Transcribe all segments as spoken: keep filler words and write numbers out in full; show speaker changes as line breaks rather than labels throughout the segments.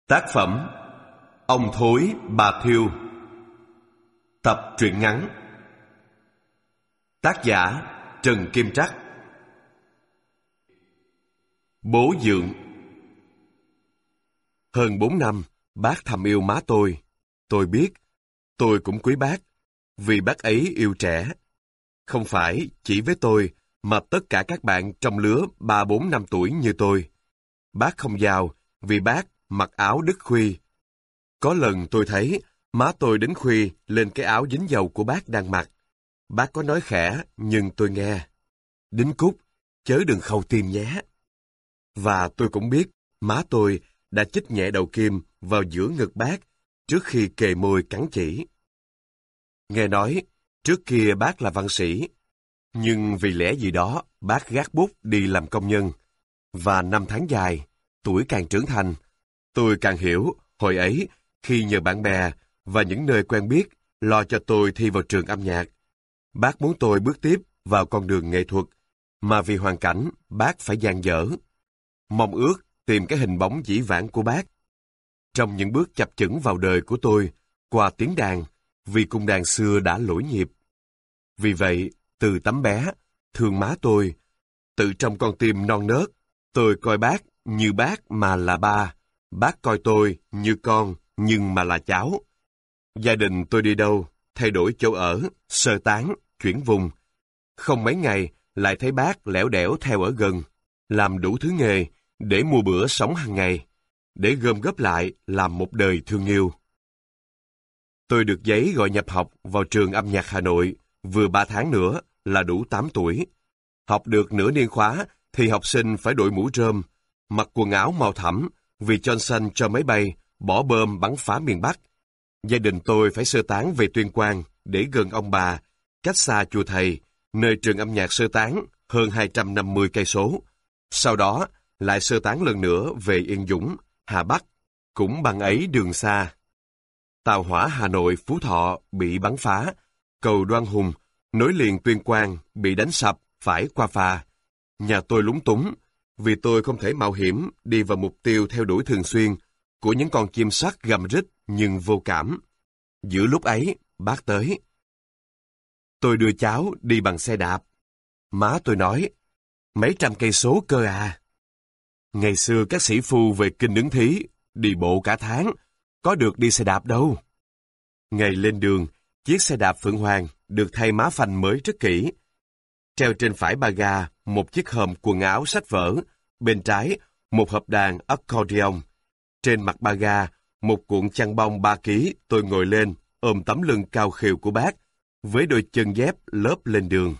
Tác phẩm Ông Thối Bà Thiêu. Tập truyện ngắn. Tác giả Trần Kim Trắc. Bố Dượng. Hơn bốn năm, bác thầm yêu má tôi. Tôi biết, tôi cũng quý bác, vì bác ấy yêu trẻ. Không phải chỉ với tôi, mà tất cả các bạn trong lứa ba bốn năm tuổi như tôi. Bác không giàu, vì bác mặc áo đứt khuy. Có lần tôi thấy má tôi đến khuy lên cái áo dính dầu của bác đang mặc. Bác có nói khẽ, nhưng tôi nghe. Đính cúc, chớ đừng khâu tim nhé. Và tôi cũng biết má tôi đã chích nhẹ đầu kim vào giữa ngực bác trước khi kề môi cắn chỉ. Nghe nói, trước kia bác là văn sĩ, nhưng vì lẽ gì đó bác gác bút đi làm công nhân. Và năm tháng dài, tuổi càng trưởng thành, tôi càng hiểu hồi ấy khi nhờ bạn bè và những nơi quen biết lo cho tôi thi vào trường âm nhạc. Bác muốn tôi bước tiếp vào con đường nghệ thuật, mà vì hoàn cảnh bác phải dang dở. Mong ước tìm cái hình bóng dĩ vãng của bác trong những bước chập chững vào đời của tôi qua tiếng đàn, vì cung đàn xưa đã lỗi nhịp. Vì vậy, từ tấm bé, thương má tôi, tự trong con tim non nớt, tôi coi bác như bác mà là ba, bác coi tôi như con nhưng mà là cháu. Gia đình tôi đi đâu, thay đổi chỗ ở, sơ tán, chuyển vùng. Không mấy ngày lại thấy bác lẻo đẻo theo ở gần, làm đủ thứ nghề để mua bữa sống hàng ngày, để gom góp lại làm một đời thương yêu. Tôi được giấy gọi nhập học vào trường âm nhạc Hà Nội, vừa ba tháng nữa là đủ tám tuổi. Học được nửa niên khóa thì học sinh phải đội mũ rơm, mặc quần áo màu thẫm vì Johnson cho máy bay bỏ bom bắn phá miền Bắc. Gia đình tôi phải sơ tán về Tuyên Quang để gần ông bà, cách xa chùa thầy, nơi trường âm nhạc sơ tán hơn hai trăm năm mươi cây số. Sau đó lại sơ tán lần nữa về Yên Dũng, Hà Bắc, cũng bằng ấy đường xa. Tàu hỏa Hà Nội Phú Thọ bị bắn phá, cầu Đoan Hùng nối liền Tuyên Quang bị đánh sập phải qua phà. Nhà tôi lúng túng vì tôi không thể mạo hiểm đi vào mục tiêu theo đuổi thường xuyên của những con chim sắt gầm rít nhưng vô cảm. Giữa lúc ấy, bác tới. Tôi đưa cháu đi bằng xe đạp. Má tôi nói, mấy trăm cây số cơ à. Ngày xưa các sĩ phu về kinh Ứng Thí, đi bộ cả tháng, có được đi xe đạp đâu. Ngày lên đường, chiếc xe đạp Phượng Hoàng được thay má phanh mới rất kỹ. Treo trên phải ba ga một chiếc hòm quần áo sách vở, bên trái một hộp đàn accordion. Trên mặt ba ga, một cuộn chăn bông ba ký, tôi ngồi lên, ôm tấm lưng cao khều của bác, với đôi chân dép lớp lên đường.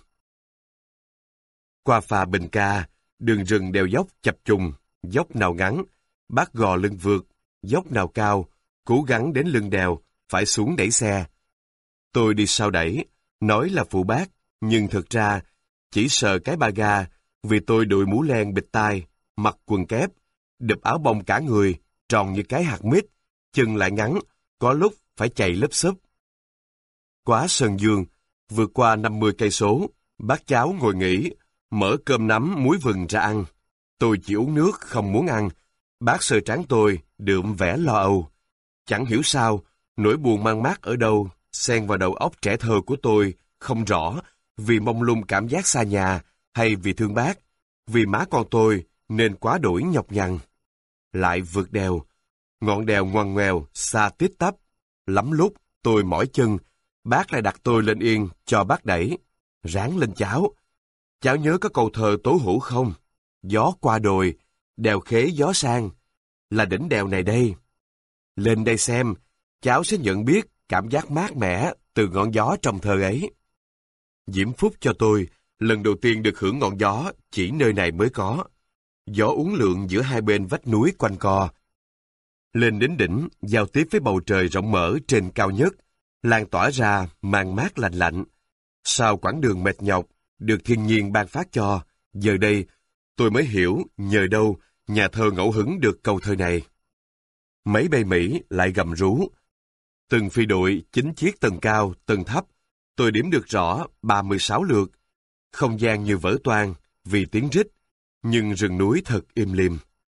Qua phà Bình Ca, đường rừng đèo dốc chập trùng, dốc nào ngắn, bác gò lưng vượt, dốc nào cao, cố gắng đến lưng đèo, phải xuống đẩy xe. Tôi đi sau đẩy, nói là phụ bác, nhưng thực ra chỉ sợ cái ba ga, vì tôi đội mũ len bịt tai, mặc quần kép, đập áo bông cả người, tròn như cái hạt mít, chân lại ngắn, có lúc phải chạy lấp xấp. Quá Sơn Dương, vượt qua năm mươi cây số, bác cháu ngồi nghỉ, mở cơm nắm muối vừng ra ăn. Tôi chỉ uống nước, không muốn ăn. Bác sờ trán tôi, đượm vẻ lo âu. Chẳng hiểu sao, nỗi buồn mang mát ở đâu, xen vào đầu óc trẻ thơ của tôi, không rõ, vì mông lung cảm giác xa nhà, hay vì thương bác, vì má con tôi, nên quá đổi nhọc nhằn. Lại vượt đèo, ngọn đèo ngoằn ngoèo, xa tít tắp. Lắm lúc, tôi mỏi chân, bác lại đặt tôi lên yên, cho bác đẩy. Ráng lên cháu. Cháu nhớ có câu thơ Tố Hữu không? Gió qua đồi, đèo khế gió sang, là đỉnh đèo này đây. Lên đây xem, cháu sẽ nhận biết cảm giác mát mẻ từ ngọn gió trong thơ ấy. Diễm phúc cho tôi, lần đầu tiên được hưởng ngọn gió chỉ nơi này mới có. Gió uốn lượn giữa hai bên vách núi quanh co. Lên đến đỉnh, giao tiếp với bầu trời rộng mở trên cao nhất, lan tỏa ra màn mát lạnh lạnh. Sau quãng đường mệt nhọc, được thiên nhiên ban phát cho, giờ đây tôi mới hiểu nhờ đâu nhà thơ ngẫu hứng được câu thơ này. Máy bay Mỹ lại gầm rú. Từng phi đội chín chiếc tầng cao, tầng thấp, tôi đếm được rõ ba mươi sáu lượt. Không gian như vỡ toang vì tiếng rít, nhưng rừng núi thật im lìm.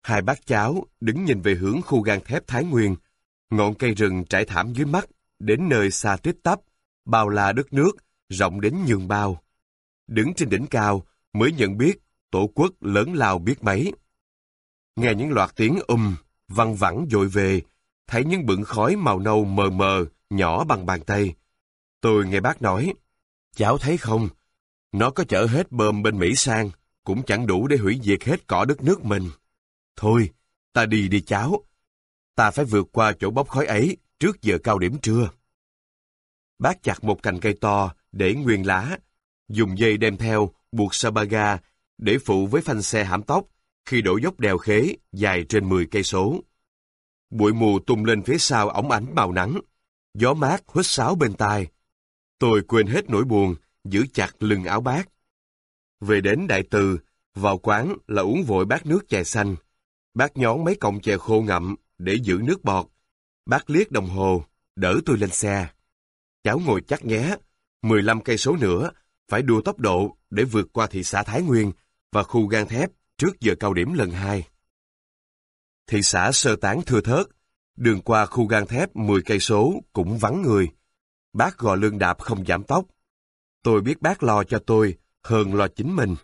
Hai bác cháu đứng nhìn về hướng khu gang thép Thái Nguyên, ngọn cây rừng trải thảm dưới mắt, đến nơi xa tít tắp, bao la đất nước, rộng đến nhường bao. Đứng trên đỉnh cao mới nhận biết tổ quốc lớn lao biết mấy. Nghe những loạt tiếng um, văng vẳng dội về, thấy những bựng khói màu nâu mờ mờ, nhỏ bằng bàn tay. Tôi nghe bác nói, cháu thấy không, nó có chở hết bơm bên Mỹ sang, cũng chẳng đủ để hủy diệt hết cỏ đất nước mình. Thôi, ta đi đi cháu. Ta phải vượt qua chỗ bốc khói ấy trước giờ cao điểm trưa. Bác chặt một cành cây to để nguyên lá, dùng dây đem theo buộc sa ba ga để phụ với phanh xe hãm tốc khi đổ dốc đèo Khế dài trên mười cây số. Bụi mù tung lên phía sau óng ánh màu nắng, gió mát huýt sáo bên tai. Tôi quên hết nỗi buồn, giữ chặt lưng áo bác. Về đến Đại Từ, vào quán là uống vội bát nước chè xanh. Bác nhón mấy cọng chè khô ngậm để giữ nước bọt. Bác liếc đồng hồ, đỡ tôi lên xe. Cháu ngồi chắc nhé, mười lăm cây số nữa, phải đua tốc độ để vượt qua thị xã Thái Nguyên và khu gang thép trước giờ cao điểm lần hai. Thị xã sơ tán thưa thớt, đường qua khu gang thép mười cây số cũng vắng người. Bác gò lưng đạp không giảm tốc. Tôi biết bác lo cho tôi hơn lo chính mình.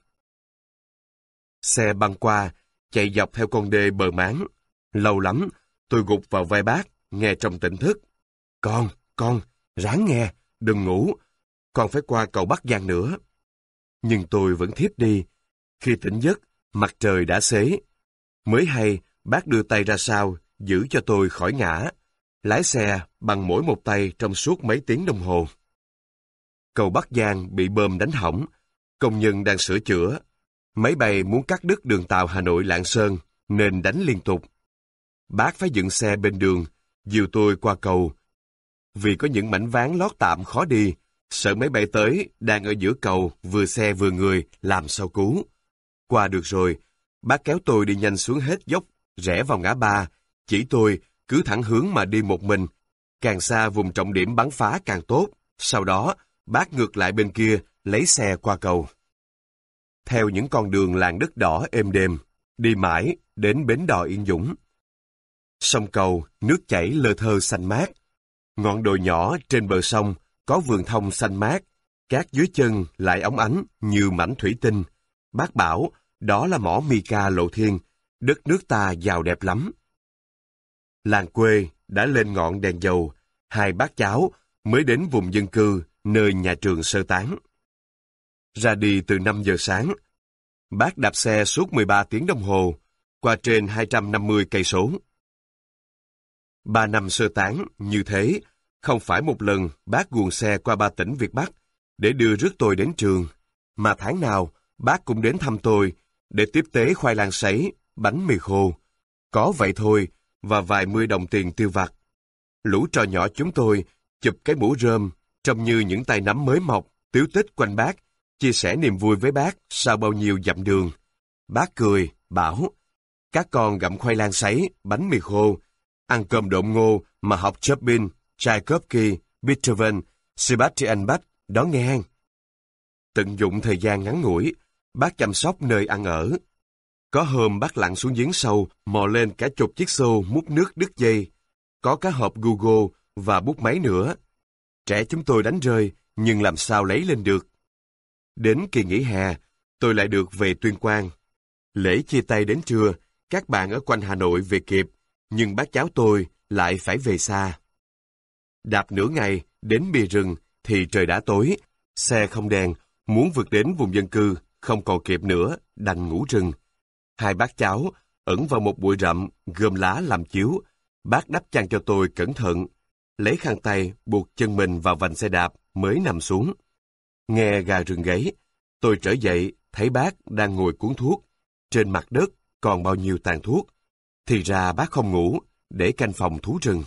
Xe băng qua, chạy dọc theo con đê bờ máng. Lâu lắm, tôi gục vào vai bác, nghe trong tỉnh thức. Con, con, ráng nghe, đừng ngủ. Con phải qua cầu Bắc Giang nữa. Nhưng tôi vẫn thiếp đi. Khi tỉnh giấc, mặt trời đã xế. Mới hay, bác đưa tay ra sau, giữ cho tôi khỏi ngã. Lái xe bằng mỗi một tay trong suốt mấy tiếng đồng hồ. Cầu Bắc Giang bị bơm đánh hỏng. Công nhân đang sửa chữa. Máy bay muốn cắt đứt đường tàu Hà Nội Lạng Sơn, nên đánh liên tục. Bác phải dựng xe bên đường, dìu tôi qua cầu. Vì có những mảnh ván lót tạm khó đi, sợ máy bay tới, đang ở giữa cầu, vừa xe vừa người, làm sao cứu. Qua được rồi, bác kéo tôi đi nhanh xuống hết dốc, rẽ vào ngã ba, chỉ tôi cứ thẳng hướng mà đi một mình, càng xa vùng trọng điểm bắn phá càng tốt. Sau đó, bác ngược lại bên kia, lấy xe qua cầu. Theo những con đường làng đất đỏ êm đềm, đi mãi đến bến đò Yên Dũng. Sông cầu, nước chảy lơ thơ xanh mát. Ngọn đồi nhỏ trên bờ sông có vườn thông xanh mát, cát dưới chân lại óng ánh như mảnh thủy tinh. Bác bảo đó là mỏ mica Lộ Thiên, đất nước ta giàu đẹp lắm. Làng quê đã lên ngọn đèn dầu, hai bác cháu mới đến vùng dân cư nơi nhà trường sơ tán. Ra đi từ năm giờ sáng, bác đạp xe suốt mười ba tiếng đồng hồ, qua trên hai trăm năm mươi cây số. Ba năm sơ tán như thế, không phải một lần bác guồng xe qua ba tỉnh Việt Bắc để đưa rước tôi đến trường, mà tháng nào bác cũng đến thăm tôi để tiếp tế khoai lang sấy, bánh mì khô. Có vậy thôi và vài mươi đồng tiền tiêu vặt. Lũ trò nhỏ chúng tôi chụp cái mũ rơm trông như những tay nắm mới mọc, tíu tích quanh bác, chia sẻ niềm vui với bác sau bao nhiêu dặm đường. Bác cười, bảo, các con gặm khoai lang sấy, bánh mì khô, ăn cơm độn ngô mà học Chopin, Tchaikovsky, Beethoven, Sebastian Bach, đó nghe. Tận dụng thời gian ngắn ngủi, bác chăm sóc nơi ăn ở. Có hôm bác lặn xuống giếng sâu, mò lên cả chục chiếc xô múc nước đứt dây. Có cả hộp Google và bút máy nữa. Trẻ chúng tôi đánh rơi, nhưng làm sao lấy lên được. Đến kỳ nghỉ hè, tôi lại được về Tuyên Quang. Lễ chia tay đến trưa, các bạn ở quanh Hà Nội về kịp, nhưng bác cháu tôi lại phải về xa. Đạp nửa ngày, đến bìa rừng thì trời đã tối, xe không đèn, muốn vượt đến vùng dân cư, không còn kịp nữa, đành ngủ rừng. Hai bác cháu ẩn vào một bụi rậm, gom lá làm chiếu. Bác đắp chăn cho tôi cẩn thận, lấy khăn tay buộc chân mình vào vành xe đạp mới nằm xuống. Nghe gà rừng gáy, tôi trở dậy thấy bác đang ngồi cuốn thuốc. Trên mặt đất còn bao nhiêu tàn thuốc. Thì ra bác không ngủ, để canh phòng thú rừng.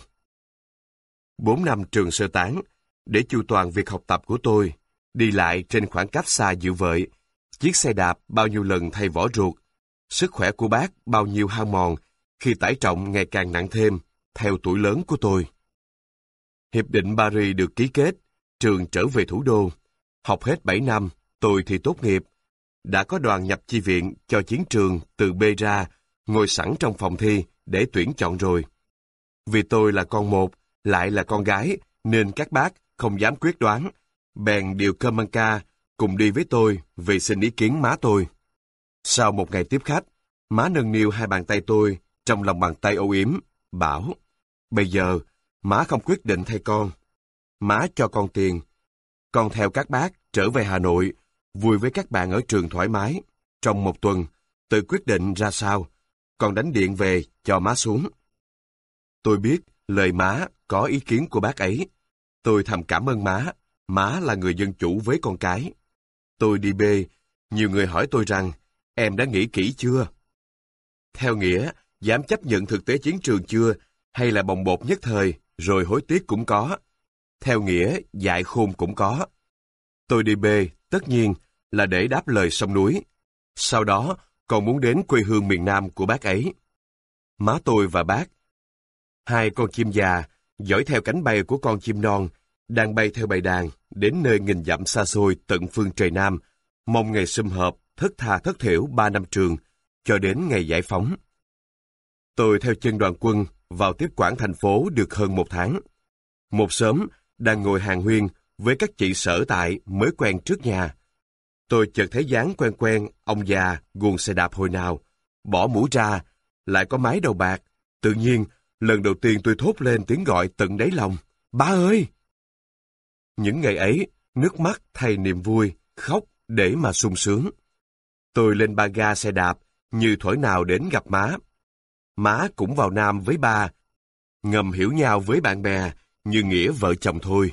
Bốn năm trường sơ tán, để chu toàn việc học tập của tôi, đi lại trên khoảng cách xa dịu vợi, chiếc xe đạp bao nhiêu lần thay vỏ ruột, sức khỏe của bác bao nhiêu hao mòn khi tải trọng ngày càng nặng thêm, theo tuổi lớn của tôi. Hiệp định Paris được ký kết, trường trở về thủ đô. Học hết bảy năm, tôi thì tốt nghiệp. Đã có đoàn nhập chi viện cho chiến trường từ B ra, ngồi sẵn trong phòng thi để tuyển chọn rồi. Vì tôi là con một, lại là con gái, nên các bác không dám quyết đoán, bèn điều cơm ăn ca cùng đi với tôi về xin ý kiến má tôi. Sau một ngày tiếp khách, má nâng niu hai bàn tay tôi trong lòng bàn tay âu yếm, bảo: "Bây giờ, má không quyết định thay con. Má cho con tiền. Con theo các bác trở về Hà Nội, vui với các bạn ở trường thoải mái. Trong một tuần, tự quyết định ra sao, con đánh điện về cho má xuống." Tôi biết lời má có ý kiến của bác ấy. Tôi thầm cảm ơn má, má là người dân chủ với con cái. Tôi đi bê, nhiều người hỏi tôi rằng, em đã nghĩ kỹ chưa? Theo nghĩa, dám chấp nhận thực tế chiến trường chưa, hay là bồng bột nhất thời, rồi hối tiếc cũng có. Theo nghĩa, dại khôn cũng có. Tôi đi bê, tất nhiên, là để đáp lời sông núi. Sau đó, còn muốn đến quê hương miền Nam của bác ấy. Má tôi và bác, hai con chim già, dõi theo cánh bay của con chim non, đang bay theo bầy đàn, đến nơi nghìn dặm xa xôi tận phương trời Nam, mong ngày sum họp, thất tha thất thiểu ba năm trường, cho đến ngày giải phóng. Tôi theo chân đoàn quân vào tiếp quản thành phố được hơn một tháng. Một sớm, đang ngồi hàng huyên với các chị sở tại mới quen trước nhà. Tôi chợt thấy dáng quen quen ông già guồng xe đạp hồi nào, bỏ mũ ra, lại có mái đầu bạc. Tự nhiên, lần đầu tiên tôi thốt lên tiếng gọi tận đáy lòng: "Ba ơi!" Những ngày ấy, nước mắt thay niềm vui, khóc để mà sung sướng. Tôi lên ba ga xe đạp, như thuở nào đến gặp má. Má cũng vào Nam với ba, ngầm hiểu nhau với bạn bè, như nghĩa vợ chồng thôi.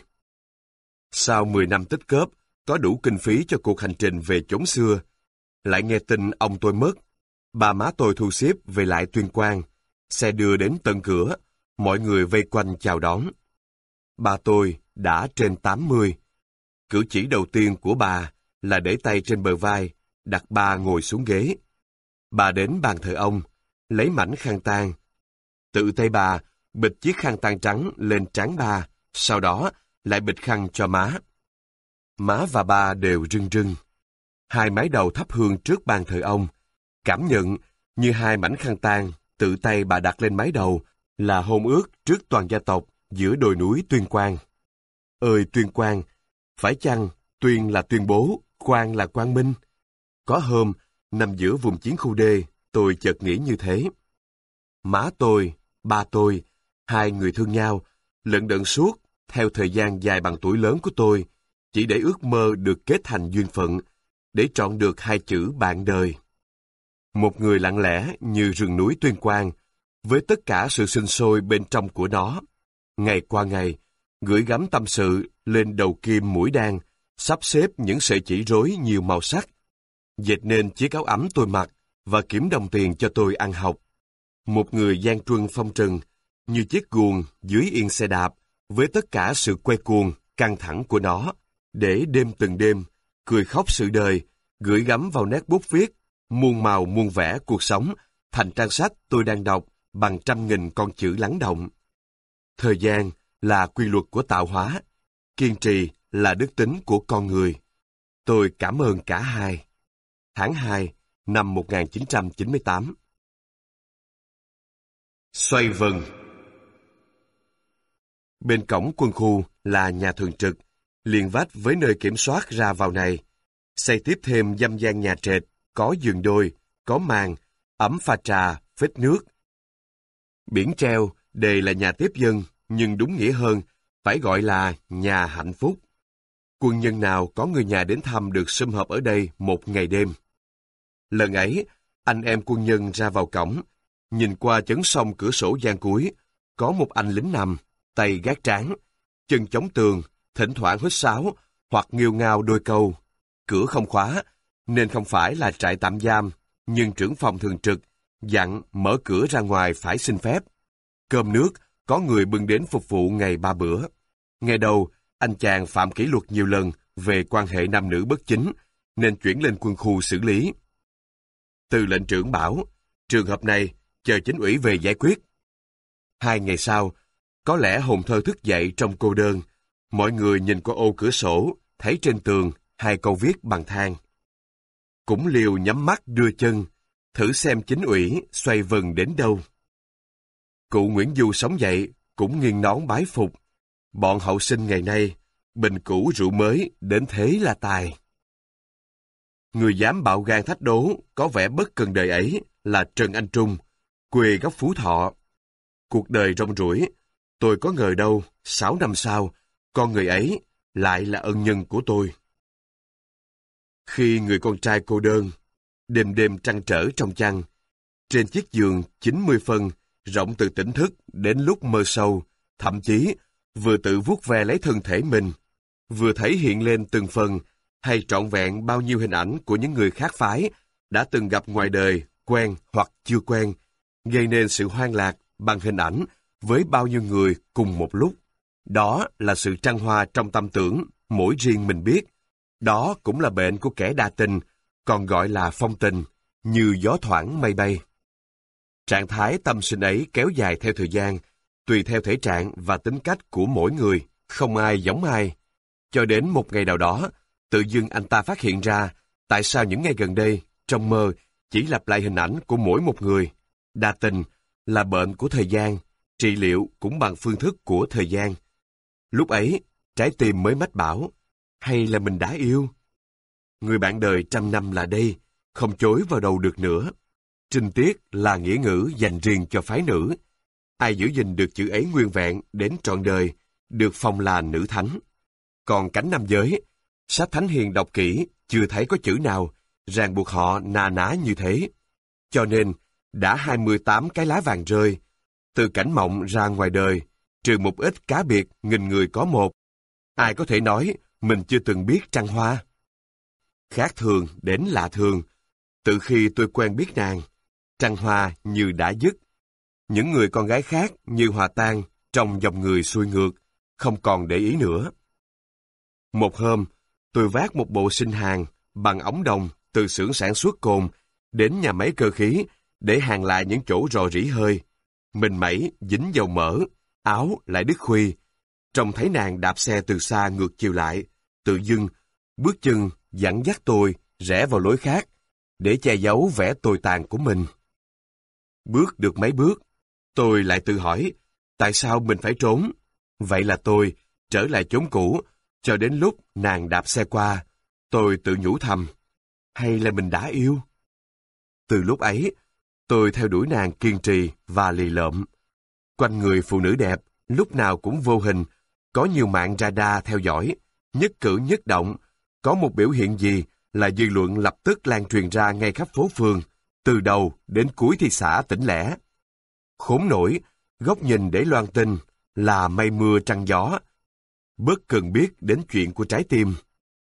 Sau mười năm tích cóp, có đủ kinh phí cho cuộc hành trình về chốn xưa. Lại nghe tin ông tôi mất, ba má tôi thu xếp về lại Tuyên Quang. Xe đưa đến tận cửa, mọi người vây quanh chào đón. Ba tôi đã trên tám mươi. Cử chỉ đầu tiên của bà là để tay trên bờ vai, đặt ba ngồi xuống ghế. Bà đến bàn thờ ông, lấy mảnh khăn tang. Tự tay bà bịch chiếc khăn tang trắng lên trán ba, sau đó lại bịch khăn cho má. Má và ba đều rưng rưng. Hai mái đầu thắp hương trước bàn thờ ông, cảm nhận như hai mảnh khăn tang tự tay bà đặt lên mái đầu là hôn ước trước toàn gia tộc giữa đồi núi Tuyên Quang. Ơi Tuyên Quang, phải chăng Tuyên là tuyên bố, Quang là quang minh? Có hôm, nằm giữa vùng chiến khu D, tôi chợt nghĩ như thế. Má tôi, ba tôi, hai người thương nhau, lận đận suốt, theo thời gian dài bằng tuổi lớn của tôi, chỉ để ước mơ được kết thành duyên phận, để trọn được hai chữ bạn đời. Một người lặng lẽ như rừng núi Tuyên Quang, với tất cả sự sinh sôi bên trong của nó. Ngày qua ngày, gửi gắm tâm sự lên đầu kim mũi đan, sắp xếp những sợi chỉ rối nhiều màu sắc, dệt nên chiếc áo ấm tôi mặc và kiếm đồng tiền cho tôi ăn học. Một người gian truân phong trần, như chiếc guồng dưới yên xe đạp, với tất cả sự quay cuồng, căng thẳng của nó, để đêm từng đêm, cười khóc sự đời, gửi gắm vào nét bút viết, muôn màu muôn vẻ cuộc sống, thành trang sách tôi đang đọc bằng trăm nghìn con chữ lắng động. Thời gian là quy luật của tạo hóa, kiên trì là đức tính của con người. Tôi cảm ơn cả hai. Tháng hai năm một nghìn chín trăm chín mươi tám. Xoay vần. Bên cổng quân khu là nhà thường trực, liền vách với nơi kiểm soát ra vào này. Xây tiếp thêm dăm gian nhà trệt, có giường đôi, có màn, ấm pha trà, phết nước. Biển treo đề là nhà tiếp dân, nhưng đúng nghĩa hơn, phải gọi là nhà hạnh phúc. Quân nhân nào có người nhà đến thăm được sum họp ở đây một ngày đêm. Lần ấy, anh em quân nhân ra vào cổng, nhìn qua chấn sông cửa sổ gian cuối, có một anh lính nằm, tay gác trán, chân chống tường, thỉnh thoảng huýt sáo hoặc nghêu ngao đôi câu. Cửa không khóa, nên không phải là trại tạm giam, nhưng trưởng phòng thường trực dặn mở cửa ra ngoài phải xin phép. Cơm nước có người bưng đến phục vụ ngày ba bữa. Ngày đầu, anh chàng phạm kỷ luật nhiều lần về quan hệ nam nữ bất chính, nên chuyển lên quân khu xử lý. Từ lệnh trưởng bảo, trường hợp này chờ chính ủy về giải quyết. Hai ngày sau, có lẽ hồn thơ thức dậy trong cô đơn, mọi người nhìn qua ô cửa sổ, thấy trên tường hai câu viết bằng than. Cũng liều nhắm mắt đưa chân, thử xem chính ủy xoay vần đến đâu. Cụ Nguyễn Du sống dậy, cũng nghiêng nón bái phục. Bọn hậu sinh ngày nay, bình cũ rượu mới, đến thế là tài. Người dám bạo gan thách đố, có vẻ bất cần đời ấy, là Trần Anh Trung, quê gốc Phú Thọ. Cuộc đời rong ruổi, tôi có ngờ đâu, sáu năm sau, con người ấy lại là ân nhân của tôi. Khi người con trai cô đơn, đêm đêm trăn trở trong chăn, trên chiếc giường chín mươi phân, rộng từ tỉnh thức đến lúc mơ sâu, thậm chí vừa tự vuốt ve lấy thân thể mình, vừa thấy hiện lên từng phần hay trọn vẹn bao nhiêu hình ảnh của những người khác phái đã từng gặp ngoài đời, quen hoặc chưa quen, gây nên sự hoang lạc bằng hình ảnh với bao nhiêu người cùng một lúc. Đó là sự trăng hoa trong tâm tưởng, mỗi riêng mình biết. Đó cũng là bệnh của kẻ đa tình, còn gọi là phong tình, như gió thoảng mây bay. Trạng thái tâm sinh ấy kéo dài theo thời gian, tùy theo thể trạng và tính cách của mỗi người, không ai giống ai. Cho đến một ngày nào đó, tự dưng anh ta phát hiện ra tại sao những ngày gần đây, trong mơ, chỉ lặp lại hình ảnh của mỗi một người. Đa tình là bệnh của thời gian, trị liệu cũng bằng phương thức của thời gian. Lúc ấy, trái tim mới mách bảo, hay là mình đã yêu? Người bạn đời trăm năm là đây, không chối vào đầu được nữa. Trinh tiết là nghĩa ngữ dành riêng cho phái nữ. Ai giữ gìn được chữ ấy nguyên vẹn đến trọn đời, được phong là nữ thánh. Còn cánh nam giới, sách thánh hiền đọc kỹ, chưa thấy có chữ nào ràng buộc họ nà ná như thế. Cho nên, đã hai mươi tám cái lá vàng rơi, từ cảnh mộng ra ngoài đời, trừ một ít cá biệt nghìn người có một. Ai có thể nói mình chưa từng biết trăng hoa? Khác thường đến lạ thường, từ khi tôi quen biết nàng, trăng hoa như đã dứt. Những người con gái khác như hòa tan trong dòng người xuôi ngược, không còn để ý nữa. Một hôm, tôi vác một bộ sinh hàng bằng ống đồng từ xưởng sản xuất cồn đến nhà máy cơ khí để hàn lại những chỗ rò rỉ hơi. Mình mẩy dính dầu mỡ, áo lại đứt khuy. Trông thấy nàng đạp xe từ xa ngược chiều lại, tự dưng, bước chân dẫn dắt tôi rẽ vào lối khác, để che giấu vẻ tồi tàn của mình. Bước được mấy bước, tôi lại tự hỏi, tại sao mình phải trốn? Vậy là tôi trở lại chốn cũ, cho đến lúc nàng đạp xe qua, tôi tự nhủ thầm, hay là mình đã yêu? Từ lúc ấy, tôi theo đuổi nàng kiên trì và lì lợm. Quanh người phụ nữ đẹp, lúc nào cũng vô hình, có nhiều mạng radar theo dõi, nhất cử nhất động, có một biểu hiện gì là dư luận lập tức lan truyền ra ngay khắp phố phường, từ đầu đến cuối thị xã tỉnh lẻ. Khốn nổi, góc nhìn để loan tin là mây mưa trăng gió, bớt cần biết đến chuyện của trái tim.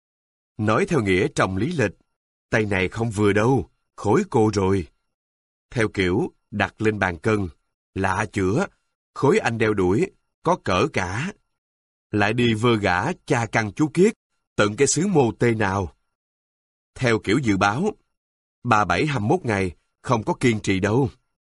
Nói theo nghĩa trong lý lịch, tay này không vừa đâu, khối cô rồi. Theo kiểu đặt lên bàn cân, lạ chữa, khối anh đeo đuổi, có cỡ cả. Lại đi vơ gã cha căn chú kiết, tận cái xứ mô tê nào. Theo kiểu dự báo, ba bảy hai mươi mốt ngày, không có kiên trì đâu.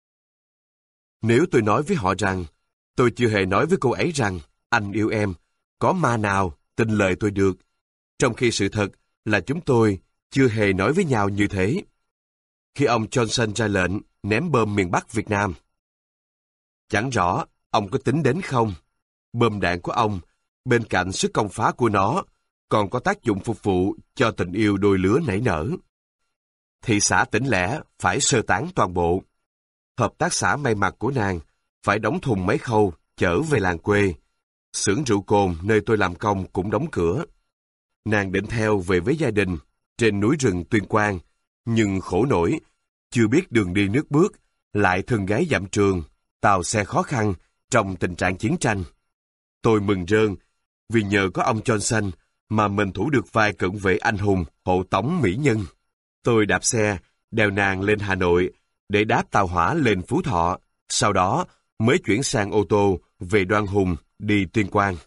Nếu tôi nói với họ rằng, tôi chưa hề nói với cô ấy rằng, anh yêu em, có ma nào tin lời tôi được, trong khi sự thật là chúng tôi chưa hề nói với nhau như thế. Khi ông Johnson ra lệnh ném bom miền Bắc Việt Nam, chẳng rõ ông có tính đến không. Bom đạn của ông, bên cạnh sức công phá của nó, còn có tác dụng phục vụ cho tình yêu đôi lứa nảy nở. Thị xã tỉnh lẻ phải sơ tán toàn bộ. Hợp tác xã may mặc của nàng phải đóng thùng mấy khâu chở về làng quê. Xưởng rượu cồn nơi tôi làm công cũng đóng cửa. Nàng định theo về với gia đình trên núi rừng Tuyên Quang, nhưng khổ nổi, chưa biết đường đi nước bước, lại thân gái dặm trường, tàu xe khó khăn trong tình trạng chiến tranh. Tôi mừng rơn, vì nhờ có ông Johnson mà mình thủ được vai cận vệ anh hùng hộ tống mỹ nhân. Tôi đạp xe, đèo nàng lên Hà Nội để đáp tàu hỏa lên Phú Thọ, sau đó mới chuyển sang ô tô về Đoan Hùng đi Tuyên Quang.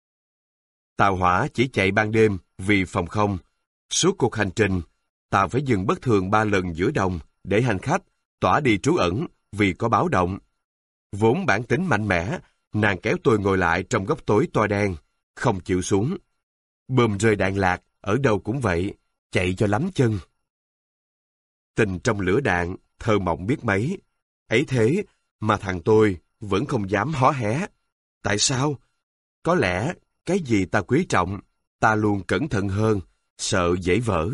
Tàu hỏa chỉ chạy ban đêm vì phòng không. Suốt cuộc hành trình, tàu phải dừng bất thường ba lần giữa đồng để hành khách tỏa đi trú ẩn vì có báo động. Vốn bản tính mạnh mẽ, nàng kéo tôi ngồi lại trong góc tối toa đen, không chịu xuống. Bom rơi đạn lạc, ở đâu cũng vậy, chạy cho lắm chân. Tình trong lửa đạn, thơ mộng biết mấy. Ấy thế mà thằng tôi vẫn không dám hó hé. Tại sao? Có lẽ cái gì ta quý trọng, ta luôn cẩn thận hơn, sợ dễ vỡ.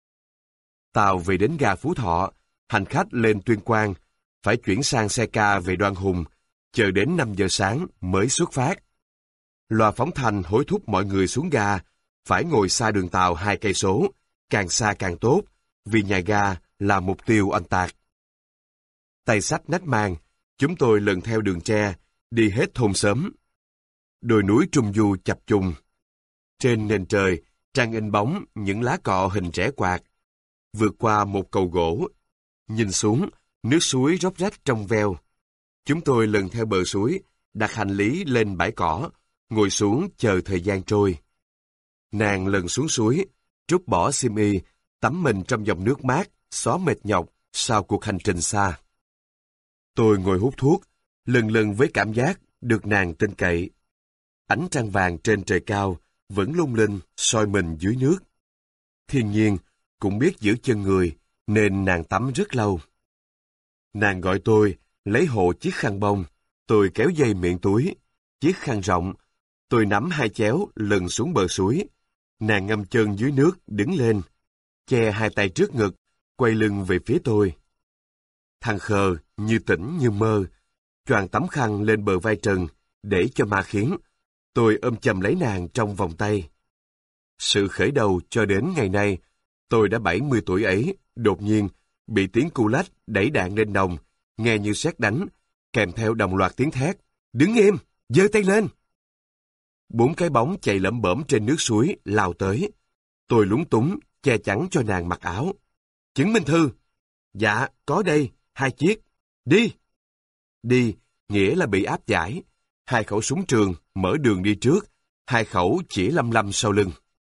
Tàu về đến ga Phú Thọ, hành khách lên Tuyên Quang, phải chuyển sang xe ca về Đoan Hùng, chờ đến năm giờ sáng mới xuất phát. Loa phóng thanh hối thúc mọi người xuống ga, phải ngồi xa đường tàu hai cây số, càng xa càng tốt, vì nhà ga là mục tiêu oanh tạc. Tay xách nách mang, chúng tôi lần theo đường tre, đi hết thôn xóm. Đồi núi trung du chập trùng. Trên nền trời, trăng in bóng những lá cọ hình trẻ quạt. Vượt qua một cầu gỗ. Nhìn xuống, nước suối róc rách trong veo. Chúng tôi lần theo bờ suối, đặt hành lý lên bãi cỏ, ngồi xuống chờ thời gian trôi. Nàng lần xuống suối, trút bỏ xiêm y, tắm mình trong dòng nước mát, xóa mệt nhọc sau cuộc hành trình xa. Tôi ngồi hút thuốc, lần lần với cảm giác được nàng tin cậy. Ánh trăng vàng trên trời cao vẫn lung linh soi mình dưới nước. Thiên nhiên cũng biết giữ chân người, nên nàng tắm rất lâu. Nàng gọi tôi lấy hộ chiếc khăn bông, tôi kéo dây miệng túi, chiếc khăn rộng, tôi nắm hai chéo lần xuống bờ suối. Nàng ngâm chân dưới nước đứng lên, che hai tay trước ngực, quay lưng về phía tôi. Thằng khờ như tỉnh như mơ, choàng tấm khăn lên bờ vai trần để cho ma khiến. Tôi ôm chầm lấy nàng trong vòng tay. Sự khởi đầu cho đến ngày nay, tôi đã bảy mươi tuổi ấy, đột nhiên bị tiếng cu lách đẩy đạn lên nòng, nghe như sét đánh, kèm theo đồng loạt tiếng thét: "Đứng im, giơ tay lên!" Bốn cái bóng chạy lẩm bẩm trên nước suối lao tới. Tôi lúng túng che chắn cho nàng mặc áo. "Chứng minh thư." "Dạ, có đây, hai chiếc." "Đi." Đi nghĩa là bị áp giải. Hai khẩu súng trường mở đường đi trước, hai khẩu chỉ lăm lăm sau lưng.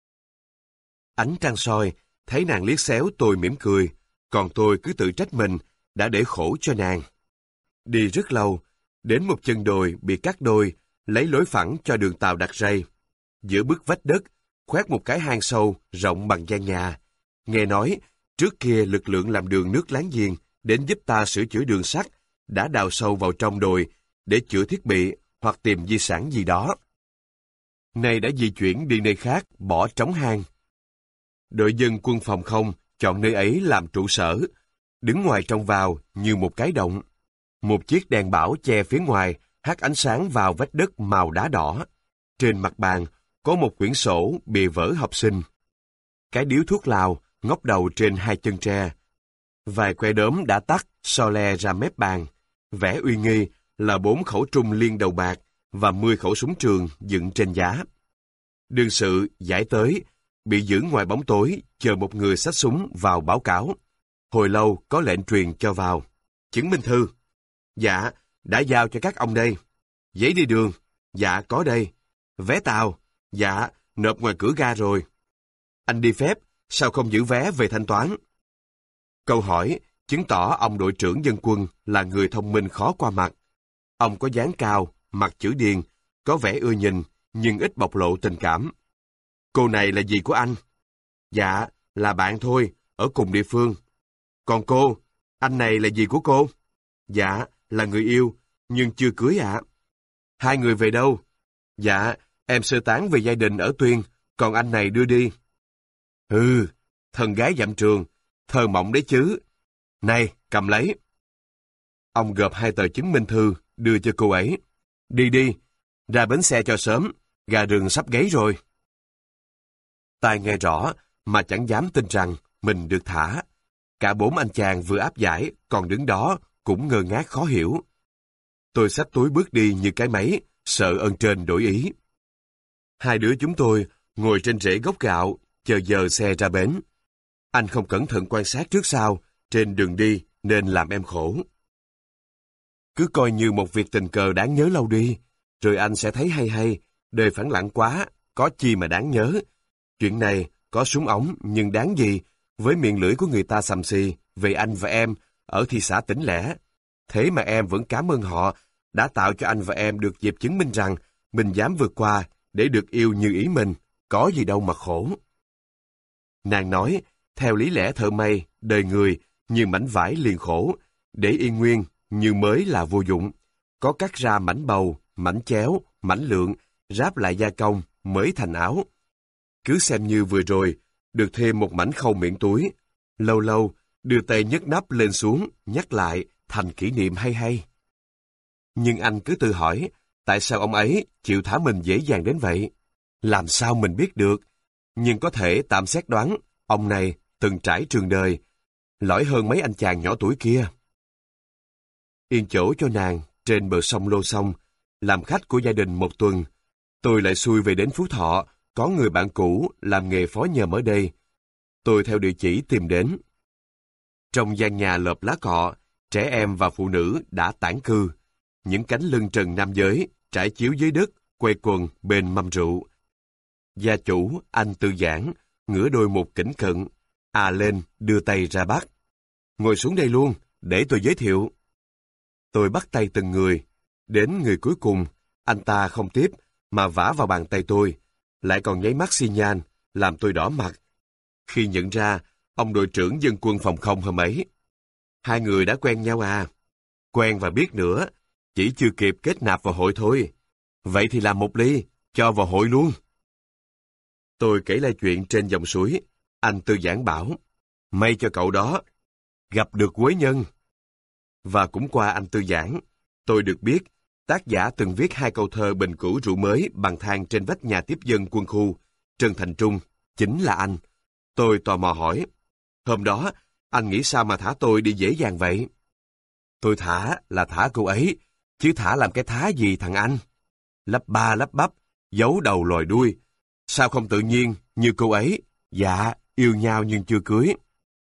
Ánh trăng soi, thấy nàng liếc xéo tôi mỉm cười, còn tôi cứ tự trách mình đã để khổ cho nàng. Đi rất lâu, đến một chân đồi bị cắt đôi, lấy lối phẳng cho đường tàu đặt rây. Giữa bức vách đất, khoét một cái hang sâu rộng bằng gian nhà. Nghe nói, trước kia lực lượng làm đường nước láng giềng đến giúp ta sửa chữa đường sắt đã đào sâu vào trong đồi để chữa thiết bị hoặc tìm di sản gì đó. Nay đã di chuyển đi nơi khác, bỏ trống hang. Đội dân quân phòng không chọn nơi ấy làm trụ sở, đứng ngoài trông vào như một cái động. Một chiếc đèn bão che phía ngoài hắt ánh sáng vào vách đất màu đá đỏ. Trên mặt bàn có một quyển sổ bìa vở học sinh. Cái điếu thuốc lào ngóc đầu trên hai chân tre. Vài que đốm đã tắt so le ra mép bàn. Vẽ uy nghi là bốn khẩu trung liên đầu bạc và mười khẩu súng trường dựng trên giá. Đương sự giải tới, bị giữ ngoài bóng tối, chờ một người xách súng vào báo cáo. Hồi lâu có lệnh truyền cho vào. "Chứng minh thư." "Dạ, đã giao cho các ông đây." "Giấy đi đường." "Dạ, có đây." "Vé tàu." "Dạ, nộp ngoài cửa ga rồi." "Anh đi phép, sao không giữ vé về thanh toán?" Câu hỏi chứng tỏ ông đội trưởng dân quân là người thông minh khó qua mặt. Ông có dáng cao, mặt chữ điền, có vẻ ưa nhìn, nhưng ít bộc lộ tình cảm. "Cô này là gì của anh?" "Dạ, là bạn thôi, ở cùng địa phương." "Còn cô, anh này là gì của cô?" "Dạ, là người yêu, nhưng chưa cưới ạ." "Hai người về đâu?" "Dạ, em sơ tán về gia đình ở Tuyên, còn anh này đưa đi." "Ừ, thân gái dặm trường, thơ mộng đấy chứ. Này, cầm lấy." Ông gộp hai tờ chứng minh thư, đưa cho cô ấy. "Đi đi, ra bến xe cho sớm, gà rừng sắp gáy rồi." Tai nghe rõ, mà chẳng dám tin rằng mình được thả. Cả bốn anh chàng vừa áp giải, còn đứng đó, cũng ngơ ngác khó hiểu. Tôi xách túi bước đi như cái máy, sợ ơn trên đổi ý. Hai đứa chúng tôi ngồi trên rễ gốc gạo, chờ giờ xe ra bến. Anh không cẩn thận quan sát trước sau, trên đường đi nên làm em khổ. Cứ coi như một việc tình cờ đáng nhớ lâu đi, rồi anh sẽ thấy hay hay, đời phẳng lặng quá, có chi mà đáng nhớ. Chuyện này có súng ống nhưng đáng gì, với miệng lưỡi của người ta xàm xì về anh và em ở thị xã Tỉnh Lẻ. Thế mà em vẫn cảm ơn họ đã tạo cho anh và em được dịp chứng minh rằng mình dám vượt qua để được yêu như ý mình, có gì đâu mà khổ. Nàng nói, theo lý lẽ thợ may, đời người như mảnh vải liền khổ, để yên nguyên như mới là vô dụng. Có cắt ra mảnh bầu, mảnh chéo, mảnh lượng, ráp lại gia công mới thành áo. Cứ xem như vừa rồi, được thêm một mảnh khâu miệng túi. Lâu lâu, đưa tay nhấc nắp lên xuống, nhắc lại, thành kỷ niệm hay hay. Nhưng anh cứ tự hỏi, tại sao ông ấy chịu thả mình dễ dàng đến vậy? Làm sao mình biết được? Nhưng có thể tạm xét đoán, ông này từng trải trường đời, lỏi hơn mấy anh chàng nhỏ tuổi kia. Yên chỗ cho nàng trên bờ sông Lô Sông, làm khách của gia đình một tuần. Tôi lại xuôi về đến Phú Thọ, có người bạn cũ làm nghề phó nhờm ở đây. Tôi theo địa chỉ tìm đến. Trong gian nhà lợp lá cọ, trẻ em và phụ nữ đã tản cư. Những cánh lưng trần nam giới trải chiếu dưới đất, quay quần bên mâm rượu. Gia chủ, anh Tư Giảng, ngửa đôi một kính cận, à lên đưa tay ra bắt. Ngồi xuống đây luôn, để tôi giới thiệu. Tôi bắt tay từng người. Đến người cuối cùng, anh ta không tiếp, mà vả vào bàn tay tôi, lại còn nháy mắt xi nhan, làm tôi đỏ mặt. Khi nhận ra, ông đội trưởng dân quân phòng không hôm ấy. Hai người đã quen nhau à? Quen và biết nữa, chỉ chưa kịp kết nạp vào hội thôi. Vậy thì làm một ly, cho vào hội luôn. Tôi kể lại chuyện trên dòng suối. Anh Tư Giảng bảo, may cho cậu đó, gặp được quế nhân. Và cũng qua anh Tư Giảng, tôi được biết, tác giả từng viết hai câu thơ bình cửu rượu mới bằng than trên vách nhà tiếp dân quân khu, Trần Thành Trung, chính là anh. Tôi tò mò hỏi, hôm đó, anh nghĩ sao mà thả tôi đi dễ dàng vậy? Tôi thả là thả cô ấy, chứ thả làm cái thá gì thằng anh? Lắp ba lắp bắp, giấu đầu lòi đuôi. Sao không tự nhiên như cô ấy? Dạ, yêu nhau nhưng chưa cưới.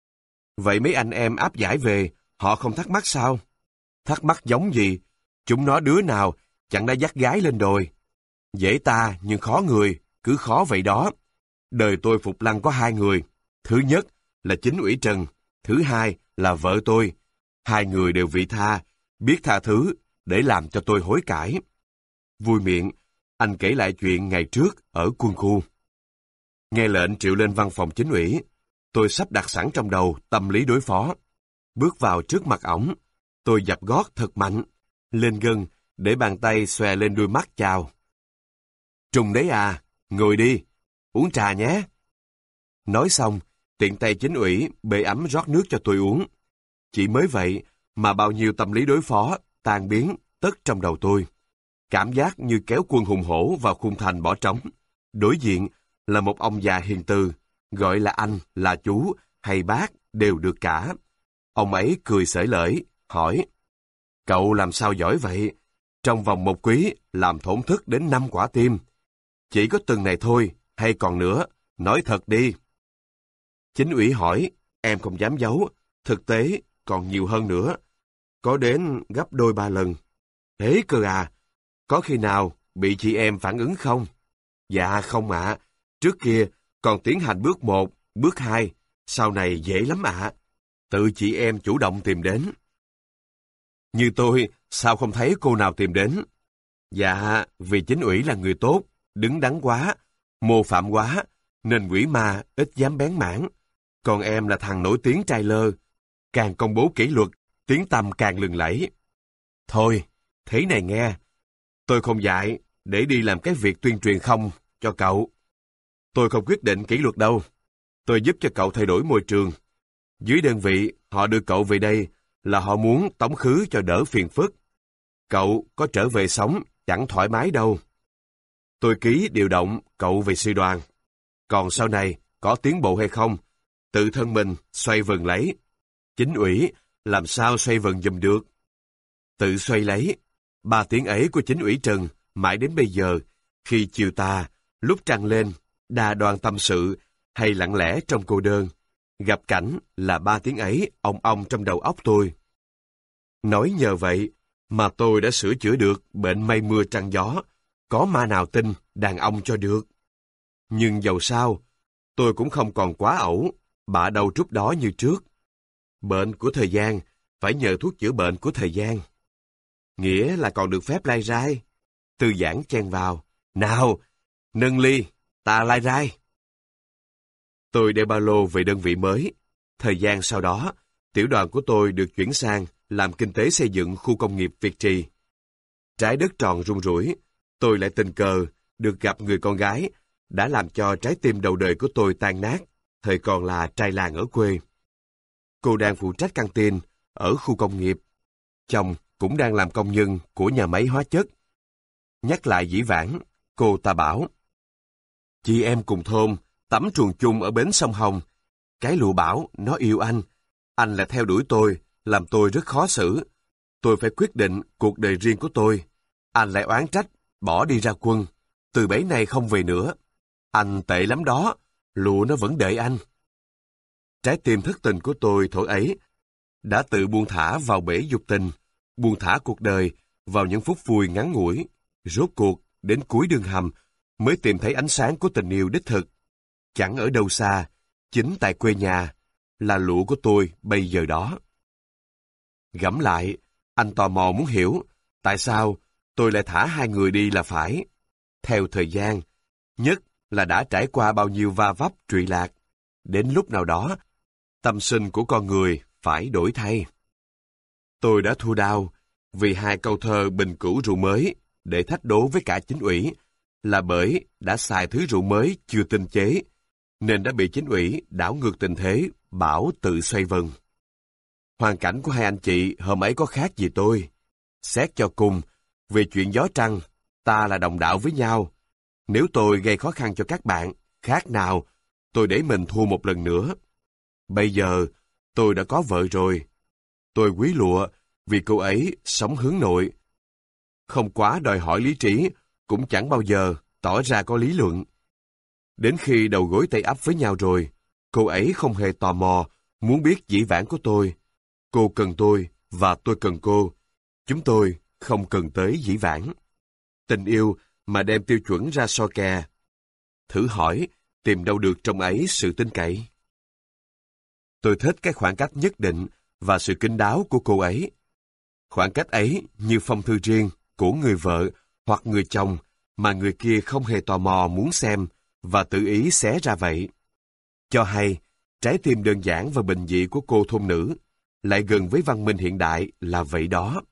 Vậy mấy anh em áp giải về, họ không thắc mắc sao? Thắc mắc giống gì? Chúng nó đứa nào chẳng đã dắt gái lên đồi. Dễ ta nhưng khó người, cứ khó vậy đó. Đời tôi phục lăng có hai người. Thứ nhất là chính ủy Trần, thứ hai là vợ tôi. Hai người đều vị tha, biết tha thứ để làm cho tôi hối cải. Vui miệng, anh kể lại chuyện ngày trước ở quân khu. Nghe lệnh triệu lên văn phòng chính ủy, tôi sắp đặt sẵn trong đầu tâm lý đối phó. Bước vào trước mặt ổng, tôi dập gót thật mạnh, lên gân, để bàn tay xòe lên đôi mắt chào. Trùng đấy à, ngồi đi, uống trà nhé. Nói xong, tiện tay chính ủy bê ấm rót nước cho tôi uống. Chỉ mới vậy mà bao nhiêu tâm lý đối phó tan biến tất trong đầu tôi. Cảm giác như kéo quân hùng hổ vào khung thành bỏ trống. Đối diện là một ông già hiền từ, gọi là anh, là chú hay bác đều được cả. Ông ấy cười xởi lởi, hỏi, cậu làm sao giỏi vậy? Trong vòng một quý làm thổn thức đến năm quả tim. Chỉ có từng này thôi, hay còn nữa, nói thật đi. Chính ủy hỏi, em không dám giấu, thực tế còn nhiều hơn nữa. Có đến gấp đôi ba lần. Thế cơ à, có khi nào bị chị em phản ứng không? Dạ không ạ, trước kia còn tiến hành bước một, bước hai, sau này dễ lắm ạ. Tự chị em chủ động tìm đến. Như tôi, sao không thấy cô nào tìm đến? Dạ, vì chính ủy là người tốt, đứng đắn quá, mô phạm quá, nên quỷ ma ít dám bén mảng. Còn em là thằng nổi tiếng trai lơ, càng công bố kỷ luật, tiếng tăm càng lừng lẫy. Thôi, thế này nghe, tôi không dạy để đi làm cái việc tuyên truyền không cho cậu. Tôi không quyết định kỷ luật đâu, tôi giúp cho cậu thay đổi môi trường. Dưới đơn vị, họ đưa cậu về đây là họ muốn tống khứ cho đỡ phiền phức. Cậu có trở về sống chẳng thoải mái đâu. Tôi ký điều động cậu về sư đoàn. Còn sau này có tiến bộ hay không, tự thân mình xoay vần lấy. Chính ủy làm sao xoay vần giùm được. Tự xoay lấy. Ba tiếng ấy của chính ủy Trần mãi đến bây giờ, khi chiều tà, lúc trăng lên, đa đoan tâm sự hay lặng lẽ trong cô đơn, gặp cảnh là ba tiếng ấy ong ong trong đầu óc tôi. Nói nhờ vậy mà tôi đã sửa chữa được bệnh mây mưa trăng gió, có ma nào tin đàn ông cho được. Nhưng dầu sao, tôi cũng không còn quá ẩu, bạ đầu trút đó như trước. Bệnh của thời gian, phải nhờ thuốc chữa bệnh của thời gian. Nghĩa là còn được phép lai rai. Tư Giảng chen vào. Nào, nâng ly, ta lai rai. Tôi đeo ba lô về đơn vị mới. Thời gian sau đó, tiểu đoàn của tôi được chuyển sang làm kinh tế xây dựng khu công nghiệp Việt Trì. Trái đất tròn rung rủi, tôi lại tình cờ được gặp người con gái đã làm cho trái tim đầu đời của tôi tan nát, thời còn là trai làng ở quê. Cô đang phụ trách căng tin ở khu công nghiệp. Chồng cũng đang làm công nhân của nhà máy hóa chất. Nhắc lại dĩ vãng, cô ta bảo: chị em cùng thôn, tắm truồng chung ở bến sông Hồng. Cái lụa bảo nó yêu anh. Anh lại theo đuổi tôi, làm tôi rất khó xử. Tôi phải quyết định cuộc đời riêng của tôi. Anh lại oán trách, bỏ đi ra quân. Từ bấy nay không về nữa. Anh tệ lắm đó, lụa nó vẫn đợi anh. Trái tim thất tình của tôi thổi ấy đã tự buông thả vào bể dục tình, buông thả cuộc đời vào những phút vui ngắn ngủi. Rốt cuộc, đến cuối đường hầm, mới tìm thấy ánh sáng của tình yêu đích thực. Chẳng ở đâu xa, chính tại quê nhà, là lụa của tôi bây giờ đó. Gẫm lại, anh tò mò muốn hiểu, tại sao tôi lại thả hai người đi là phải. Theo thời gian, nhất là đã trải qua bao nhiêu va vấp trụy lạc. Đến lúc nào đó, tâm sinh của con người phải đổi thay. Tôi đã thua đau vì hai câu thơ bình cửu rượu mới để thách đố với cả chính ủy, là bởi đã xài thứ rượu mới chưa tinh chế, nên đã bị chính ủy đảo ngược tình thế, bảo tự xoay vần. Hoàn cảnh của hai anh chị hôm ấy có khác gì tôi. Xét cho cùng, về chuyện gió trăng, ta là đồng đạo với nhau. Nếu tôi gây khó khăn cho các bạn, khác nào tôi để mình thua một lần nữa. Bây giờ, tôi đã có vợ rồi. Tôi quý lụa vì cô ấy sống hướng nội. Không quá đòi hỏi lý trí, cũng chẳng bao giờ tỏ ra có lý luận. Đến khi đầu gối tay ấp với nhau rồi, cô ấy không hề tò mò, muốn biết dĩ vãng của tôi. Cô cần tôi và tôi cần cô. Chúng tôi không cần tới dĩ vãng. Tình yêu mà đem tiêu chuẩn ra so kè. Thử hỏi, tìm đâu được trong ấy sự tin cậy? Tôi thích cái khoảng cách nhất định và sự kín đáo của cô ấy. Khoảng cách ấy như phong thư riêng của người vợ hoặc người chồng mà người kia không hề tò mò muốn xem và tự ý xé ra vậy. Cho hay, trái tim đơn giản và bình dị của cô thôn nữ lại gần với văn minh hiện đại là vậy đó.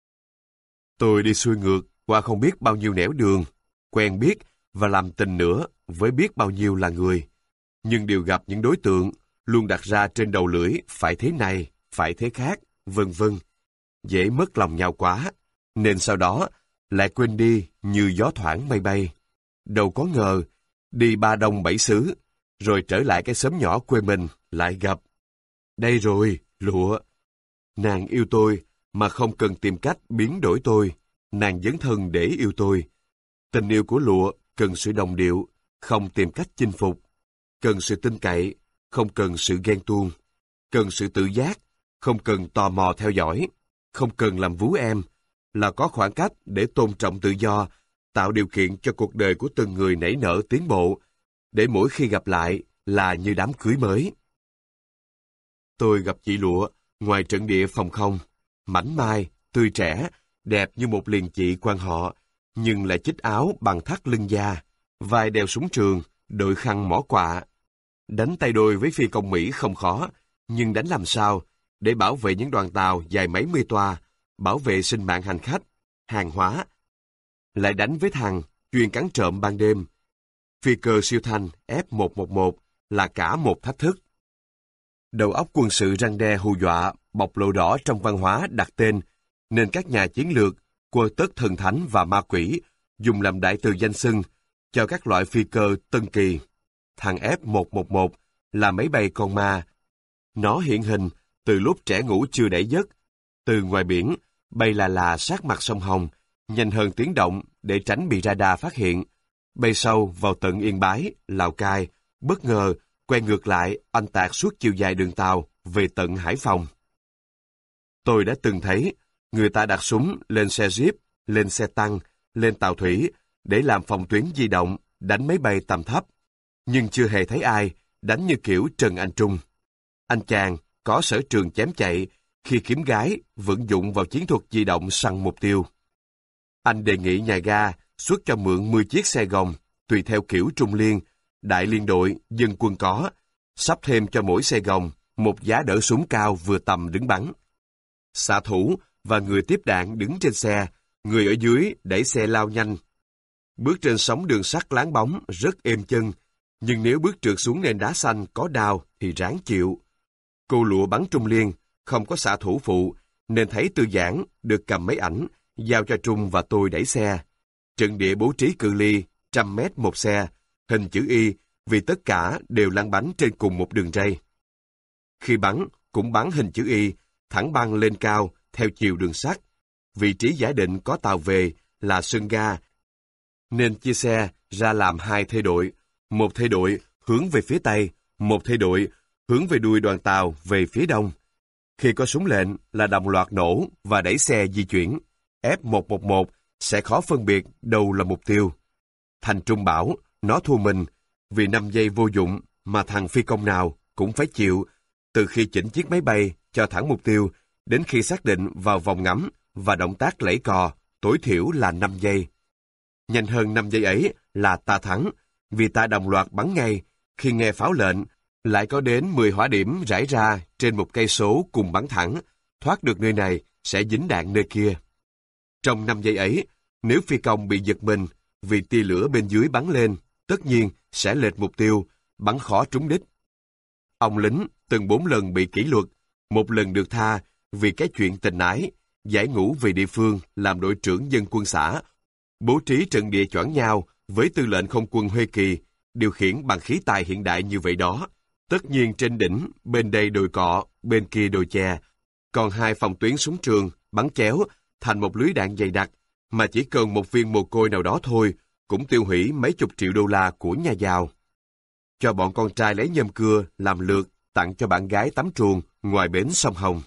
Tôi đi xuôi ngược qua không biết bao nhiêu nẻo đường, quen biết và làm tình nữa với biết bao nhiêu là người. Nhưng đều gặp những đối tượng luôn đặt ra trên đầu lưỡi phải thế này, phải thế khác, vân vân. Dễ mất lòng nhau quá, nên sau đó lại quên đi như gió thoảng mây bay. Đâu có ngờ, đi ba đông bảy xứ, rồi trở lại cái xóm nhỏ quê mình lại gặp. Đây rồi, lụa. Nàng yêu tôi mà không cần tìm cách biến đổi tôi. Nàng dấn thân để yêu tôi. Tình yêu của lụa cần sự đồng điệu, không tìm cách chinh phục. Cần sự tin cậy, không cần sự ghen tuông. Cần sự tự giác, không cần tò mò theo dõi. Không cần làm vú em, là có khoảng cách để tôn trọng tự do, tạo điều kiện cho cuộc đời của từng người nảy nở tiến bộ, để mỗi khi gặp lại là như đám cưới mới. Tôi gặp chị Lụa ngoài trận địa phòng không, mảnh mai, tươi trẻ, đẹp như một liền chị quan họ, nhưng lại chích áo bằng thắt lưng da, vai đeo súng trường, đội khăn mỏ quạ. Đánh tay đôi với phi công Mỹ không khó, nhưng đánh làm sao để bảo vệ những đoàn tàu dài mấy mươi toa, bảo vệ sinh mạng hành khách, hàng hóa. Lại đánh với thằng chuyên cắn trộm ban đêm. Phi cơ siêu thanh F một một một là cả một thách thức. Đầu óc quân sự răn đe hù dọa, bộc lộ đỏ trong văn hóa đặt tên, nên các nhà chiến lược, quơ tất thần thánh và ma quỷ dùng làm đại từ danh xưng cho các loại phi cơ tân kỳ. Thằng F một một một là máy bay con ma. Nó hiện hình từ lúc trẻ ngủ chưa đẩy giấc, từ ngoài biển, bay là là sát mặt sông Hồng, nhanh hơn tiếng động để tránh bị radar phát hiện. Bay sâu vào tận Yên Bái, Lào Cai, bất ngờ quay ngược lại oanh tạc suốt chiều dài đường tàu về tận Hải Phòng. Tôi đã từng thấy người ta đặt súng lên xe Jeep, lên xe tăng, lên tàu thủy để làm phòng tuyến di động, đánh máy bay tầm thấp, nhưng chưa hề thấy ai đánh như kiểu Trần Anh Trung. Anh chàng có sở trường chém chạy khi kiếm gái vận dụng vào chiến thuật di động săn mục tiêu. Anh đề nghị nhà ga xuất cho mượn mười chiếc xe gồng, tùy theo kiểu Trung Liên, Đại Liên đội, Dân quân có, sắp thêm cho mỗi xe gồng một giá đỡ súng cao vừa tầm đứng bắn. Xạ thủ và người tiếp đạn đứng trên xe, người ở dưới đẩy xe lao nhanh. Bước trên sóng đường sắt láng bóng rất êm chân, nhưng nếu bước trượt xuống nền đá xanh có đau thì ráng chịu. Cô lụa bắn trung liên, không có xạ thủ phụ, nên thấy Tư Giãn được cầm máy ảnh, giao cho Trung và tôi đẩy xe. Trận địa bố trí cự ly, trăm mét một xe, hình chữ Y, vì tất cả đều lăn bánh trên cùng một đường ray. Khi bắn, cũng bắn hình chữ Y, thẳng băng lên cao, theo chiều đường sắt. Vị trí giả định có tàu về là sân ga, nên chia xe ra làm hai thê đội. Một thê đội hướng về phía Tây, một thê đội hướng về đuôi đoàn tàu về phía Đông. Khi có súng lệnh là đồng loạt nổ và đẩy xe di chuyển. F một một một sẽ khó phân biệt đâu là mục tiêu. Thành Trung bảo nó thua mình, vì năm giây vô dụng mà thằng phi công nào cũng phải chịu, từ khi chỉnh chiếc máy bay cho thẳng mục tiêu đến khi xác định vào vòng ngắm và động tác lẫy cò tối thiểu là năm giây. Nhanh hơn năm giây ấy là ta thắng, vì ta đồng loạt bắn ngay, khi nghe pháo lệnh, lại có đến mười hỏa điểm rải ra trên một cây số cùng bắn thẳng, thoát được nơi này sẽ dính đạn nơi kia. Trong năm giây ấy, nếu phi công bị giật mình vì tia lửa bên dưới bắn lên, tất nhiên sẽ lệch mục tiêu, bắn khó trúng đích. Ông lính từng bốn lần bị kỷ luật, một lần được tha vì cái chuyện tình ái, giải ngũ về địa phương làm đội trưởng dân quân xã, bố trí trận địa choảng nhau với tư lệnh không quân Huê Kỳ, điều khiển bằng khí tài hiện đại như vậy đó. Tất nhiên trên đỉnh, bên đây đồi cọ, bên kia đồi chè, còn hai phòng tuyến súng trường bắn chéo thành một lưới đạn dày đặc, mà chỉ cần một viên mồ côi nào đó thôi cũng tiêu hủy mấy chục triệu đô la của nhà giàu. Cho bọn con trai lấy nhôm cưa làm lượt tặng cho bạn gái tắm truồng ngoài bến sông Hồng.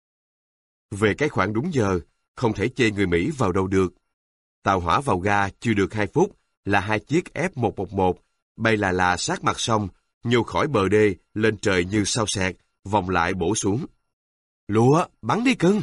Về cái khoảng đúng giờ, không thể chê người Mỹ vào đâu được. Tàu hỏa vào ga chưa được hai phút là hai chiếc F một một một bay là là sát mặt sông, nhô khỏi bờ đê lên trời như sao xẹt, vòng lại bổ xuống. Lụa, bắn đi cưng!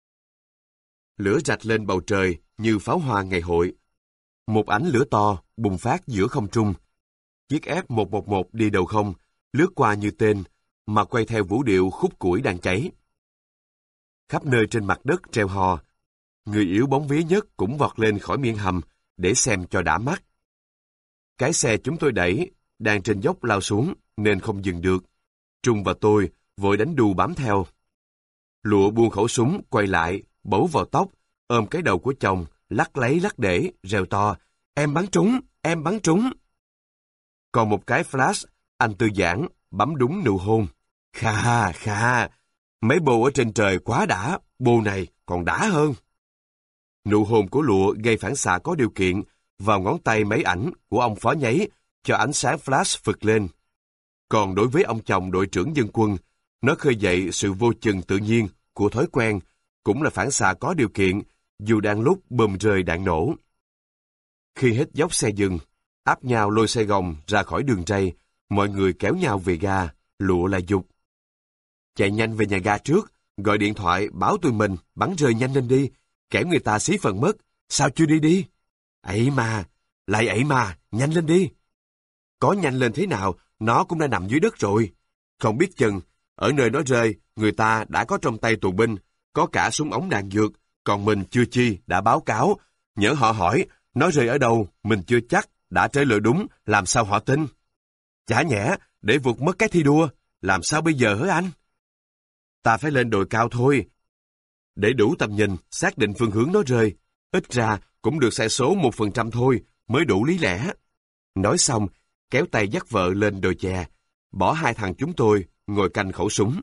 Lửa rạch lên bầu trời như pháo hoa ngày hội. Một ánh lửa to bùng phát giữa không trung. Chiếc F một một một đi đầu không, lướt qua như tên, mà quay theo vũ điệu khúc củi đang cháy. Khắp nơi trên mặt đất treo hò. Người yếu bóng vía nhất cũng vọt lên khỏi miệng hầm để xem cho đã mắt. Cái xe chúng tôi đẩy đang trên dốc lao xuống nên không dừng được. Trung và tôi vội đánh đu bám theo. Lụa buông khẩu súng quay lại, bấu vào tóc, ôm cái đầu của chồng, lắc lấy lắc để, reo to: "Em bắn trúng, em bắn trúng!" Còn một cái flash, anh Tư Giãn bấm đúng nụ hôn. Kha, kha, mấy bồ ở trên trời quá đã, bồ này còn đã hơn. Nụ hôn của Lụa gây phản xạ có điều kiện vào ngón tay máy ảnh của ông phó nháy, cho ánh sáng flash phực lên. Còn đối với ông chồng đội trưởng dân quân, nó khơi dậy sự vô chừng tự nhiên của thói quen, cũng là phản xạ có điều kiện, dù đang lúc bơm rơi đạn nổ. Khi hết dốc xe dừng, áp nhau lôi xe gồng ra khỏi đường ray, mọi người kéo nhau về ga, Lụa lại giục: "Chạy nhanh về nhà ga trước, gọi điện thoại báo tụi mình bắn rơi nhanh lên đi, kẻo người ta xí phần mất, sao chưa đi đi? Ấy mà, lại ấy mà, nhanh lên đi." Có nhanh lên thế nào, nó cũng đã nằm dưới đất rồi. Không biết chừng, ở nơi nó rơi, người ta đã có trong tay tù binh, có cả súng ống đạn dược, còn mình chưa chi đã báo cáo. Nhỡ họ hỏi, nó rơi ở đâu, mình chưa chắc đã trả lời đúng, làm sao họ tin? Chả nhẽ, để vụt mất cái thi đua, làm sao bây giờ hả anh? Ta phải lên đồi cao thôi. Để đủ tầm nhìn, xác định phương hướng nó rơi, ít ra cũng được sai số một phần trăm thôi, mới đủ lý lẽ. Nói xong, kéo tay dắt vợ lên đồi chè, bỏ hai thằng chúng tôi ngồi canh khẩu súng.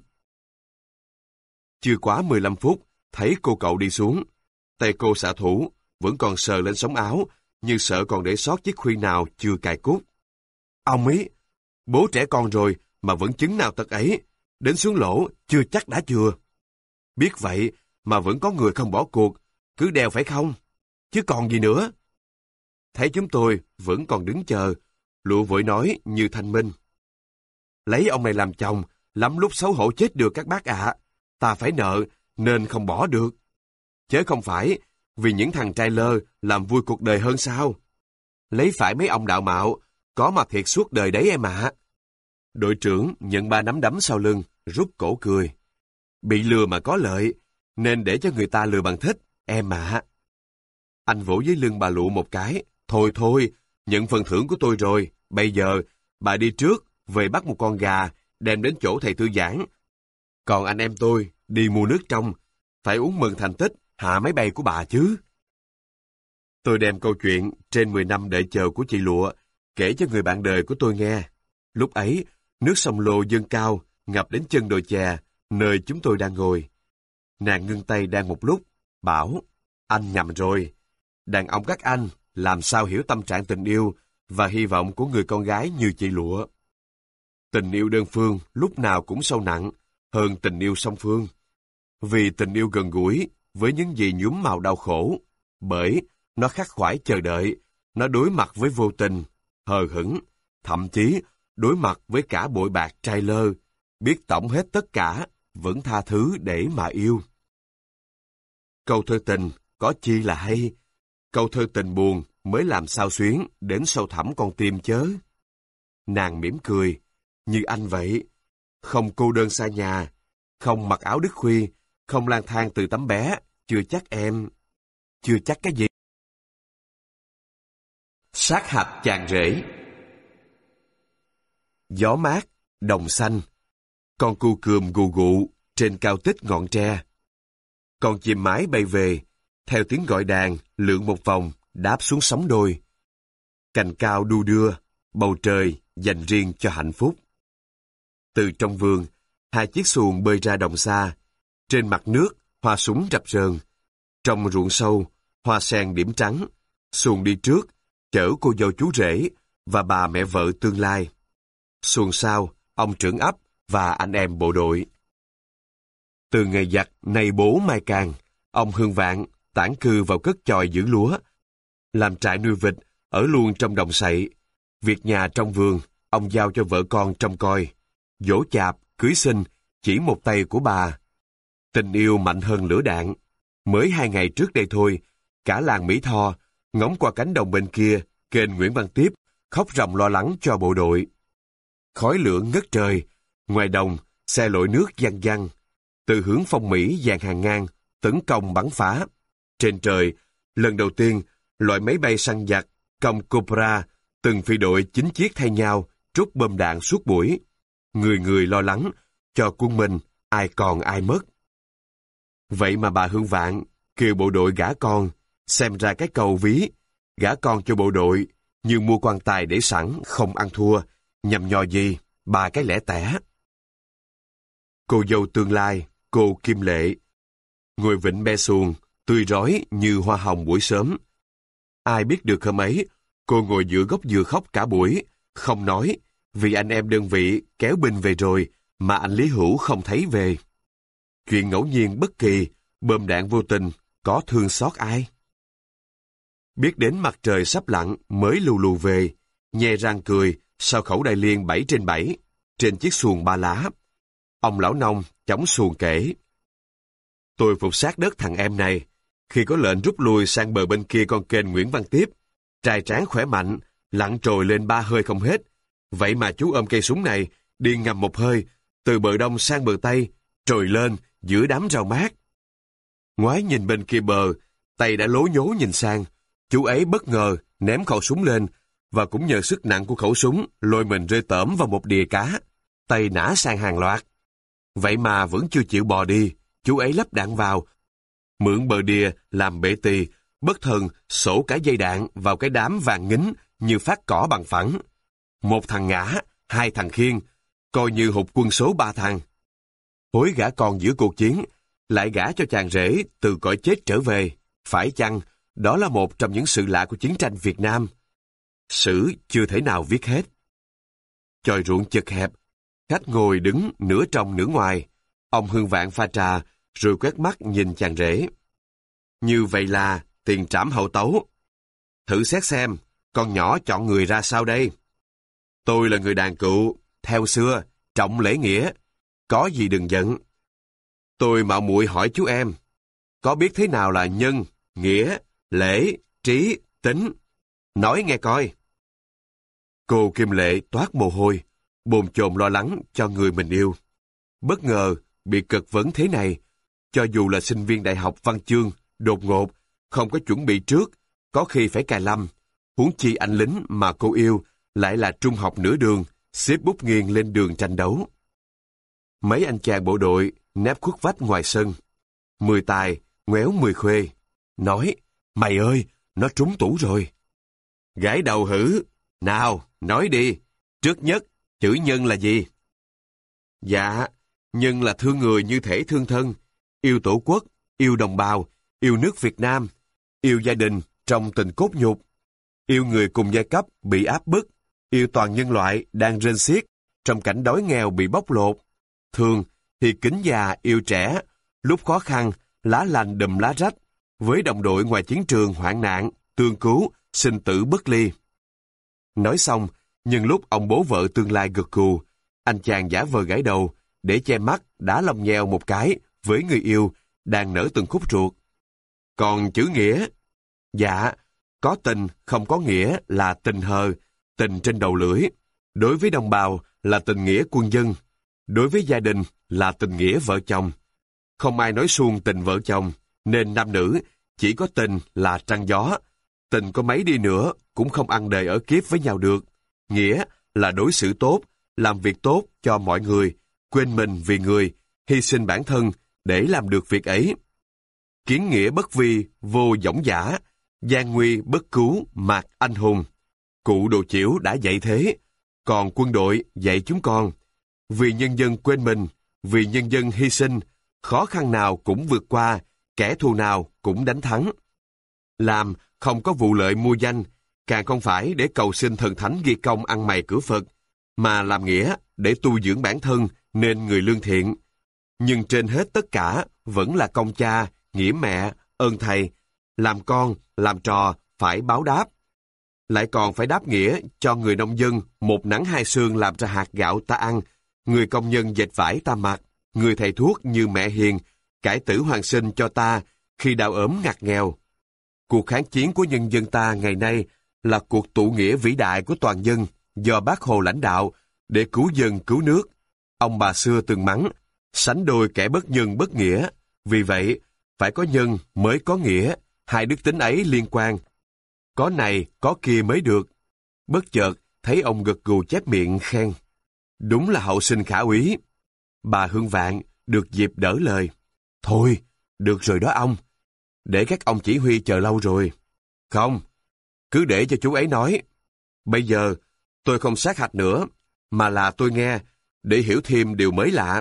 Chưa quá mười lăm phút, thấy cô cậu đi xuống. Tay cô xạ thủ vẫn còn sờ lên sống áo, như sợ còn để sót chiếc khuyên nào chưa cài cúc. Ông ý, bố trẻ con rồi mà vẫn chứng nào tật ấy, đến xuống lỗ chưa chắc đã chưa. Biết vậy mà vẫn có người không bỏ cuộc, cứ đeo phải không? Chứ còn gì nữa. Thấy chúng tôi vẫn còn đứng chờ, Lụa vội nói như thanh minh: "Lấy ông này làm chồng, lắm lúc xấu hổ chết được các bác ạ. Ta phải nợ, nên không bỏ được. Chớ không phải, vì những thằng trai lơ làm vui cuộc đời hơn sao? Lấy phải mấy ông đạo mạo, có mà thiệt suốt đời đấy em ạ." Đội trưởng nhận ba nắm đấm sau lưng, rút cổ cười. Bị lừa mà có lợi, nên để cho người ta lừa bằng thích, em ạ. Anh vỗ dưới lưng bà Lụ một cái. Thôi thôi, nhận phần thưởng của tôi rồi. Bây giờ, bà đi trước, về bắt một con gà, đem đến chỗ thầy thư giãn. Còn anh em tôi, đi mua nước trong, phải uống mừng thành tích, hạ máy bay của bà chứ. Tôi đem câu chuyện trên mười năm đợi chờ của chị Lụa, kể cho người bạn đời của tôi nghe. Lúc ấy, nước sông Lô dâng cao, ngập đến chân đồi chè, nơi chúng tôi đang ngồi. Nàng ngưng tay đang một lúc, bảo, anh nhầm rồi. Đàn ông các anh làm sao hiểu tâm trạng tình yêu và hy vọng của người con gái như chị Lụa. Tình yêu đơn phương lúc nào cũng sâu nặng hơn tình yêu song phương. Vì tình yêu gần gũi với những gì nhuốm màu đau khổ, bởi nó khắc khoải chờ đợi, nó đối mặt với vô tình, hờ hững, thậm chí đối mặt với cả bội bạc trai lơ, biết tổng hết tất cả, vẫn tha thứ để mà yêu. Câu thơ tình có chi là hay, câu thơ tình buồn mới làm sao xuyến đến sâu thẳm con tim chớ. Nàng mỉm cười, như anh vậy, không cô đơn xa nhà, không mặc áo đứt khuy, không lang thang từ tấm bé, chưa chắc em, chưa chắc cái gì. Sát hạch chàng rể. Gió mát, đồng xanh, con cu cườm gù gụ trên cao tích ngọn tre. Con chim mái bay về, theo tiếng gọi đàn, lượn một vòng, đáp xuống sóng đôi. Cành cao đu đưa, bầu trời dành riêng cho hạnh phúc. Từ trong vườn, hai chiếc xuồng bơi ra đồng xa. Trên mặt nước, hoa súng rập rờn. Trong ruộng sâu, hoa sen điểm trắng. Xuồng đi trước, chở cô dâu chú rể và bà mẹ vợ tương lai. Xuồng sau, ông trưởng ấp và anh em bộ đội. Từ ngày giặt nay bố mai càng, ông Hương Vạn tản cư vào cất chòi giữ lúa, làm trại nuôi vịt, ở luôn trong đồng sậy. Việc nhà trong vườn, ông giao cho vợ con trông coi. Dỗ chạp, cưới xin, chỉ một tay của bà. Tình yêu mạnh hơn lửa đạn. Mới hai ngày trước đây thôi, cả làng Mỹ Tho, ngóng qua cánh đồng bên kia, kênh Nguyễn Văn Tiếp, khóc ròng lo lắng cho bộ đội. Khói lửa ngất trời, ngoài đồng, xe lội nước văng văng. Từ hướng phong Mỹ dàn hàng ngang, tấn công bắn phá. Trên trời, lần đầu tiên, loại máy bay săn giặc, công Cobra, từng phi đội chín chiếc thay nhau, trút bom đạn suốt buổi. Người người lo lắng, cho quân mình, ai còn ai mất. Vậy mà bà Hương Vạn kêu bộ đội gả con, xem ra cái cầu ví, gả con cho bộ đội, như mua quan tài để sẵn, không ăn thua, nhằm nhò gì, ba cái lẻ tẻ. Cô dâu tương lai, cô Kim Lệ, ngồi vịnh be xuồng, tươi rói như hoa hồng buổi sớm. Ai biết được hôm ấy, cô ngồi giữa gốc dừa khóc cả buổi, không nói, vì anh em đơn vị kéo binh về rồi, mà anh Lý Hữu không thấy về. Chuyện ngẫu nhiên bất kỳ, bom đạn vô tình, có thương xót ai? Biết đến mặt trời sắp lặn mới lù lù về, nhe răng cười sau khẩu đại liên bảy trên bảy, trên chiếc xuồng ba lá. Ông lão nông chống xuồng kể. Tôi phục sát đất thằng em này, khi có lệnh rút lui sang bờ bên kia con kênh Nguyễn Văn Tiếp, trai tráng khỏe mạnh, lặn trồi lên ba hơi không hết. Vậy mà chú ôm cây súng này, đi ngầm một hơi, từ bờ đông sang bờ tây, trồi lên giữa đám rau mát. Ngoái nhìn bên kia bờ, tay đã lố nhố nhìn sang, chú ấy bất ngờ ném khẩu súng lên, và cũng nhờ sức nặng của khẩu súng lôi mình rơi tởm vào một đìa cá, tay nã sang hàng loạt. Vậy mà vẫn chưa chịu bò đi, chú ấy lắp đạn vào, mượn bờ đìa làm bệ tì, bất thần sổ cả dây đạn vào cái đám vàng ngính như phát cỏ bằng phẳng. Một thằng ngã, hai thằng khiêng, coi như hụt quân số ba thằng. Hối gả con giữa cuộc chiến, lại gả cho chàng rể từ cõi chết trở về. Phải chăng đó là một trong những sự lạ của chiến tranh Việt Nam? Sử chưa thể nào viết hết. Chòi ruộng chật hẹp, khách ngồi đứng nửa trong nửa ngoài. Ông Hương Vạn pha trà, rồi quét mắt nhìn chàng rể. Như vậy là tiền trảm hậu tấu. Thử xét xem, con nhỏ chọn người ra sao đây? Tôi là người đàn cựu, theo xưa, trọng lễ nghĩa. Có gì đừng giận. Tôi mạo muội hỏi chú em, có biết thế nào là nhân, nghĩa, lễ, trí, tính? Nói nghe coi. Cô Kim Lệ toát mồ hôi, bồn chồn lo lắng cho người mình yêu. Bất ngờ, bị cực vấn thế này, cho dù là sinh viên đại học văn chương, đột ngột, không có chuẩn bị trước, có khi phải cài lâm, huống chi anh lính mà cô yêu lại là trung học nửa đường, xếp bút nghiêng lên đường tranh đấu. Mấy anh chàng bộ đội nép khuất vách ngoài sân. Mười tài, ngoéo mười khuê. Nói, mày ơi, nó trúng tủ rồi. Gãi đầu hử. Nào, nói đi. Trước nhất, chữ nhân là gì? Dạ, nhân là thương người như thể thương thân, yêu tổ quốc, yêu đồng bào, yêu nước Việt Nam, yêu gia đình trong tình cốt nhục, yêu người cùng giai cấp bị áp bức, yêu toàn nhân loại đang rên xiết trong cảnh đói nghèo bị bóc lột. Thương thì kính già yêu trẻ, lúc khó khăn, lá lành đùm lá rách, với đồng đội ngoài chiến trường hoạn nạn, tương cứu, sinh tử bất ly. Nói xong, nhưng lúc ông bố vợ tương lai gật gù, anh chàng giả vờ gãi đầu, để che mắt đá lông nheo một cái với người yêu đang nở từng khúc ruột. Còn chữ nghĩa? Dạ, có tình không có nghĩa là tình hờ, tình trên đầu lưỡi. Đối với đồng bào là tình nghĩa quân dân, đối với gia đình là tình nghĩa vợ chồng. Không ai nói suông tình vợ chồng, nên nam nữ chỉ có tình là trăng gió. Tình có mấy đi nữa cũng không ăn đời ở kiếp với nhau được. Nghĩa là đối xử tốt, làm việc tốt cho mọi người, quên mình vì người, hy sinh bản thân để làm được việc ấy. Kiến nghĩa bất vi, vô dõng dã, gian nguy bất cứu, mạc anh hùng. Cụ Đồ Chiểu đã dạy thế, còn quân đội dạy chúng con. Vì nhân dân quên mình, vì nhân dân hy sinh, khó khăn nào cũng vượt qua, kẻ thù nào cũng đánh thắng. Làm không có vụ lợi mua danh, càng không phải để cầu xin thần thánh ghi công ăn mày cửa Phật, mà làm nghĩa để tu dưỡng bản thân nên người lương thiện. Nhưng trên hết tất cả vẫn là công cha, nghĩa mẹ, ơn thầy, làm con, làm trò phải báo đáp. Lại còn phải đáp nghĩa cho người nông dân một nắng hai sương làm ra hạt gạo ta ăn, người công nhân dệt vải ta mặc, người thầy thuốc như mẹ hiền, cải tử hoàn sinh cho ta khi đau ốm ngặt nghèo. Cuộc kháng chiến của nhân dân ta ngày nay là cuộc tụ nghĩa vĩ đại của toàn dân do Bác Hồ lãnh đạo để cứu dân cứu nước. Ông bà xưa từng mắng, sánh đôi kẻ bất nhân bất nghĩa. Vì vậy, phải có nhân mới có nghĩa, hai đức tính ấy liên quan. Có này, có kia mới được. Bất chợt, thấy ông gật gù chép miệng khen. Đúng là hậu sinh khả úy. Bà Hương Vạn được dịp đỡ lời. Thôi, được rồi đó ông. Để các ông chỉ huy chờ lâu rồi. Không, cứ để cho chú ấy nói. Bây giờ, tôi không sát hạch nữa, mà là tôi nghe, để hiểu thêm điều mới lạ.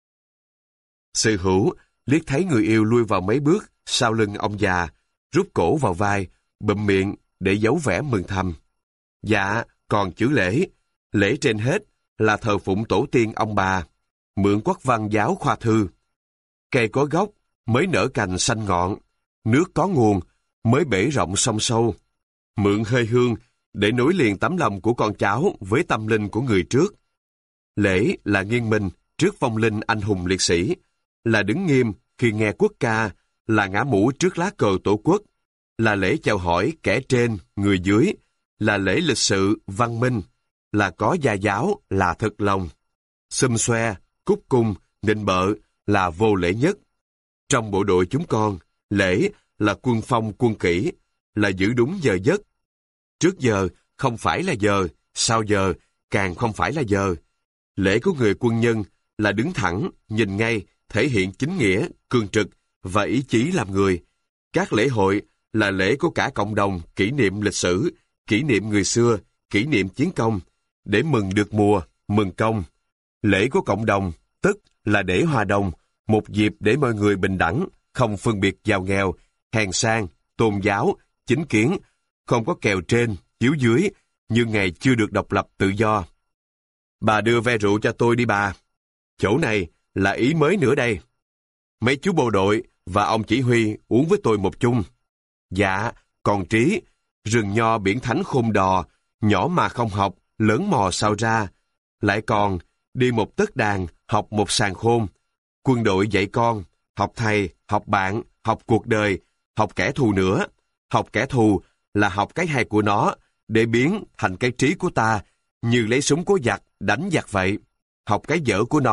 Sư Hữu liếc thấy người yêu lui vào mấy bước sau lưng ông già, rút cổ vào vai, bụm miệng để giấu vẻ mừng thầm. Dạ, còn chữ lễ. Lễ trên hết là thờ phụng tổ tiên ông bà. Mượn Quốc Văn giáo khoa thư. Cây có gốc mới nở cành xanh ngọn, nước có nguồn mới bể rộng sông sâu. Mượn hơi hương để nối liền tấm lòng của con cháu với tâm linh của người trước. Lễ là nghiêng mình trước vong linh anh hùng liệt sĩ, là đứng nghiêm khi nghe quốc ca, là ngã mũ trước lá cờ tổ quốc, là lễ chào hỏi kẻ trên, người dưới, là lễ lịch sự, văn minh, là có gia giáo, là thực lòng. Xum xoe, cúc cung, nịnh bợ là vô lễ nhất. Trong bộ đội chúng con, lễ là quân phong quân kỷ, là giữ đúng giờ giấc. Trước giờ không phải là giờ, sau giờ càng không phải là giờ. Lễ của người quân nhân là đứng thẳng, nhìn ngay, thể hiện chính nghĩa, cương trực và ý chí làm người. Các lễ hội là lễ của cả cộng đồng kỷ niệm lịch sử, kỷ niệm người xưa, kỷ niệm chiến công, để mừng được mùa, mừng công. Lễ của cộng đồng, tức là để hòa đồng, một dịp để mọi người bình đẳng, không phân biệt giàu nghèo, hèn sang, tôn giáo, chính kiến, không có kèo trên, chiếu dưới, như ngày chưa được độc lập tự do. Bà đưa ve rượu cho tôi đi bà. Chỗ này là ý mới nữa đây. Mấy chú bộ đội và ông chỉ huy uống với tôi một chung. Dạ, còn trí, rừng nho biển thánh khôn đò, nhỏ mà không học, lớn mò sao ra. Lại còn, đi một tấc đàn, học một sàn khôn. Quân đội dạy con, học thầy, học bạn, học cuộc đời, học kẻ thù nữa. Học kẻ thù là học cái hay của nó, để biến thành cái trí của ta, như lấy súng của giặc đánh giặc vậy. Học cái dở của nó,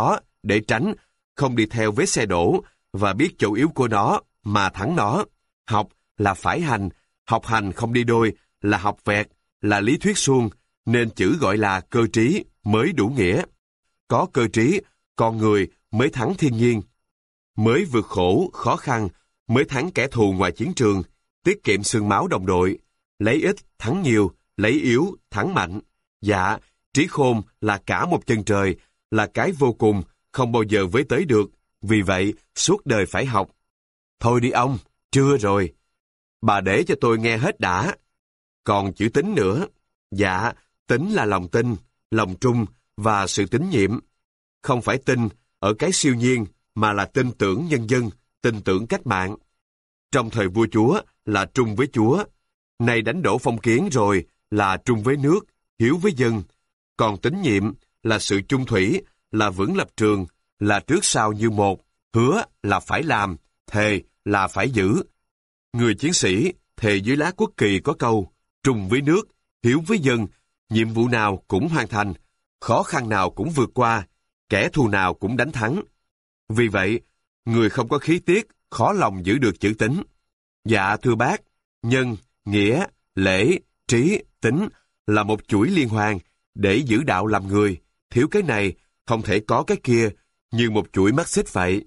để tránh, không đi theo vết xe đổ, và biết chỗ yếu của nó mà thắng nó. Học là phải hành, học hành không đi đôi, là học vẹt, là lý thuyết suông, nên chữ gọi là cơ trí mới đủ nghĩa. Có cơ trí, con người mới thắng thiên nhiên. Mới vượt khổ, khó khăn, mới thắng kẻ thù ngoài chiến trường, tiết kiệm xương máu đồng đội, lấy ít thắng nhiều, lấy yếu thắng mạnh. Dạ, trí khôn là cả một chân trời, là cái vô cùng, không bao giờ với tới được, vì vậy suốt đời phải học. Thôi đi ông, chưa rồi. Bà để cho tôi nghe hết đã. Còn chữ tín nữa. Dạ, tín là lòng tin, lòng trung và sự tín nhiệm. Không phải tin ở cái siêu nhiên, mà là tin tưởng nhân dân, tin tưởng cách mạng. Trong thời vua chúa là trung với chúa. Nay đánh đổ phong kiến rồi là trung với nước, hiếu với dân. Còn tín nhiệm là sự chung thủy, là vững lập trường, là trước sau như một, hứa là phải làm, thề là phải giữ. Người chiến sĩ thề dưới lá quốc kỳ có câu, trung với nước, hiếu với dân, nhiệm vụ nào cũng hoàn thành, khó khăn nào cũng vượt qua, kẻ thù nào cũng đánh thắng. Vì vậy, người không có khí tiết, khó lòng giữ được chữ tín. Dạ thưa bác, nhân, nghĩa, lễ, trí, tín là một chuỗi liên hoàn để giữ đạo làm người. Thiếu cái này, không thể có cái kia, như một chuỗi mắt xích vậy.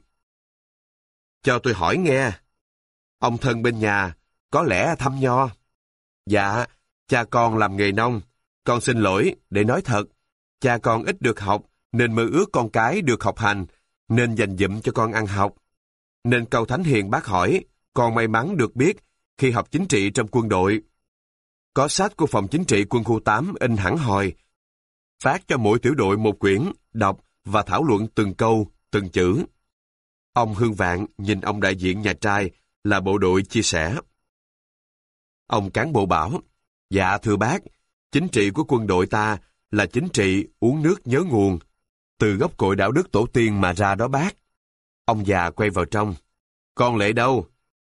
Cho tôi hỏi nghe, ông thân bên nhà có lẽ thăm nho? Dạ, cha con làm nghề nông. Con xin lỗi để nói thật, cha con ít được học, nên mơ ước con cái được học hành, nên dành dụm cho con ăn học. Nên câu thánh hiền bác hỏi, con may mắn được biết khi học chính trị trong quân đội. Có sách của phòng chính trị quân khu tám in hẳn hòi, phát cho mỗi tiểu đội một quyển, đọc và thảo luận từng câu, từng chữ. Ông Hương Vạn nhìn ông đại diện nhà trai là bộ đội chia sẻ. Ông cán bộ bảo, dạ thưa bác, chính trị của quân đội ta là chính trị uống nước nhớ nguồn, từ gốc cội đạo đức tổ tiên mà ra đó bác. Ông già quay vào trong, con Lệ đâu?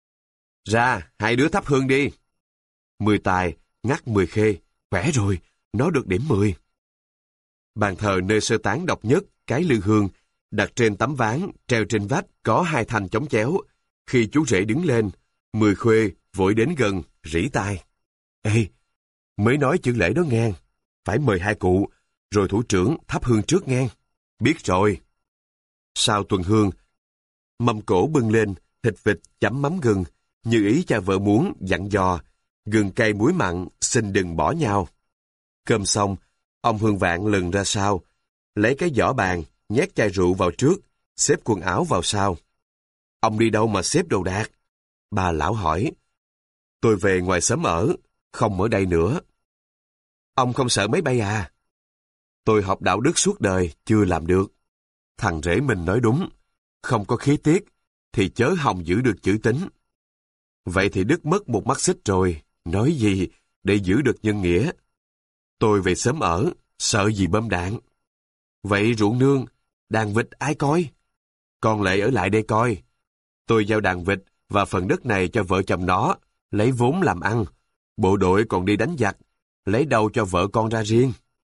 Ra, hai đứa thắp hương đi. Mười tài, ngắt mười khê, khỏe rồi, nó được điểm mười. Bàn thờ nơi sơ tán độc nhất, cái lư hương, đặt trên tấm ván, treo trên vách, có hai thanh chống chéo. Khi chú rể đứng lên, Mười Khuê vội đến gần, rỉ tai. Ê, mới nói chữ lễ đó ngang, phải mời hai cụ, rồi thủ trưởng thắp hương trước ngang. Biết rồi. Sau tuần hương, mâm cỗ bưng lên, thịt vịt chấm mắm gừng, như ý cha vợ muốn dặn dò, gừng cay muối mặn, xin đừng bỏ nhau. Cơm xong, ông Hương Vạn lừng ra sau, lấy cái giỏ bàn, nhét chai rượu vào trước, xếp quần áo vào sau. Ông đi đâu mà xếp đồ đạc? Bà lão hỏi. Tôi về ngoài xóm ở, không ở đây nữa. Ông không sợ máy bay à? Tôi học đạo đức suốt đời, chưa làm được. Thằng rể mình nói đúng, không có khí tiết, thì chớ hòng giữ được chữ tín. Vậy thì đứt mất một mắt xích rồi, nói gì để giữ được nhân nghĩa. Tôi về sớm ở, sợ gì bom đạn. Vậy ruộng nương, đàn vịt ai coi? Con Lệ ở lại đây coi. Tôi giao đàn vịt và phần đất này cho vợ chồng nó, lấy vốn làm ăn. Bộ đội còn đi đánh giặc, lấy đâu cho vợ con ra riêng.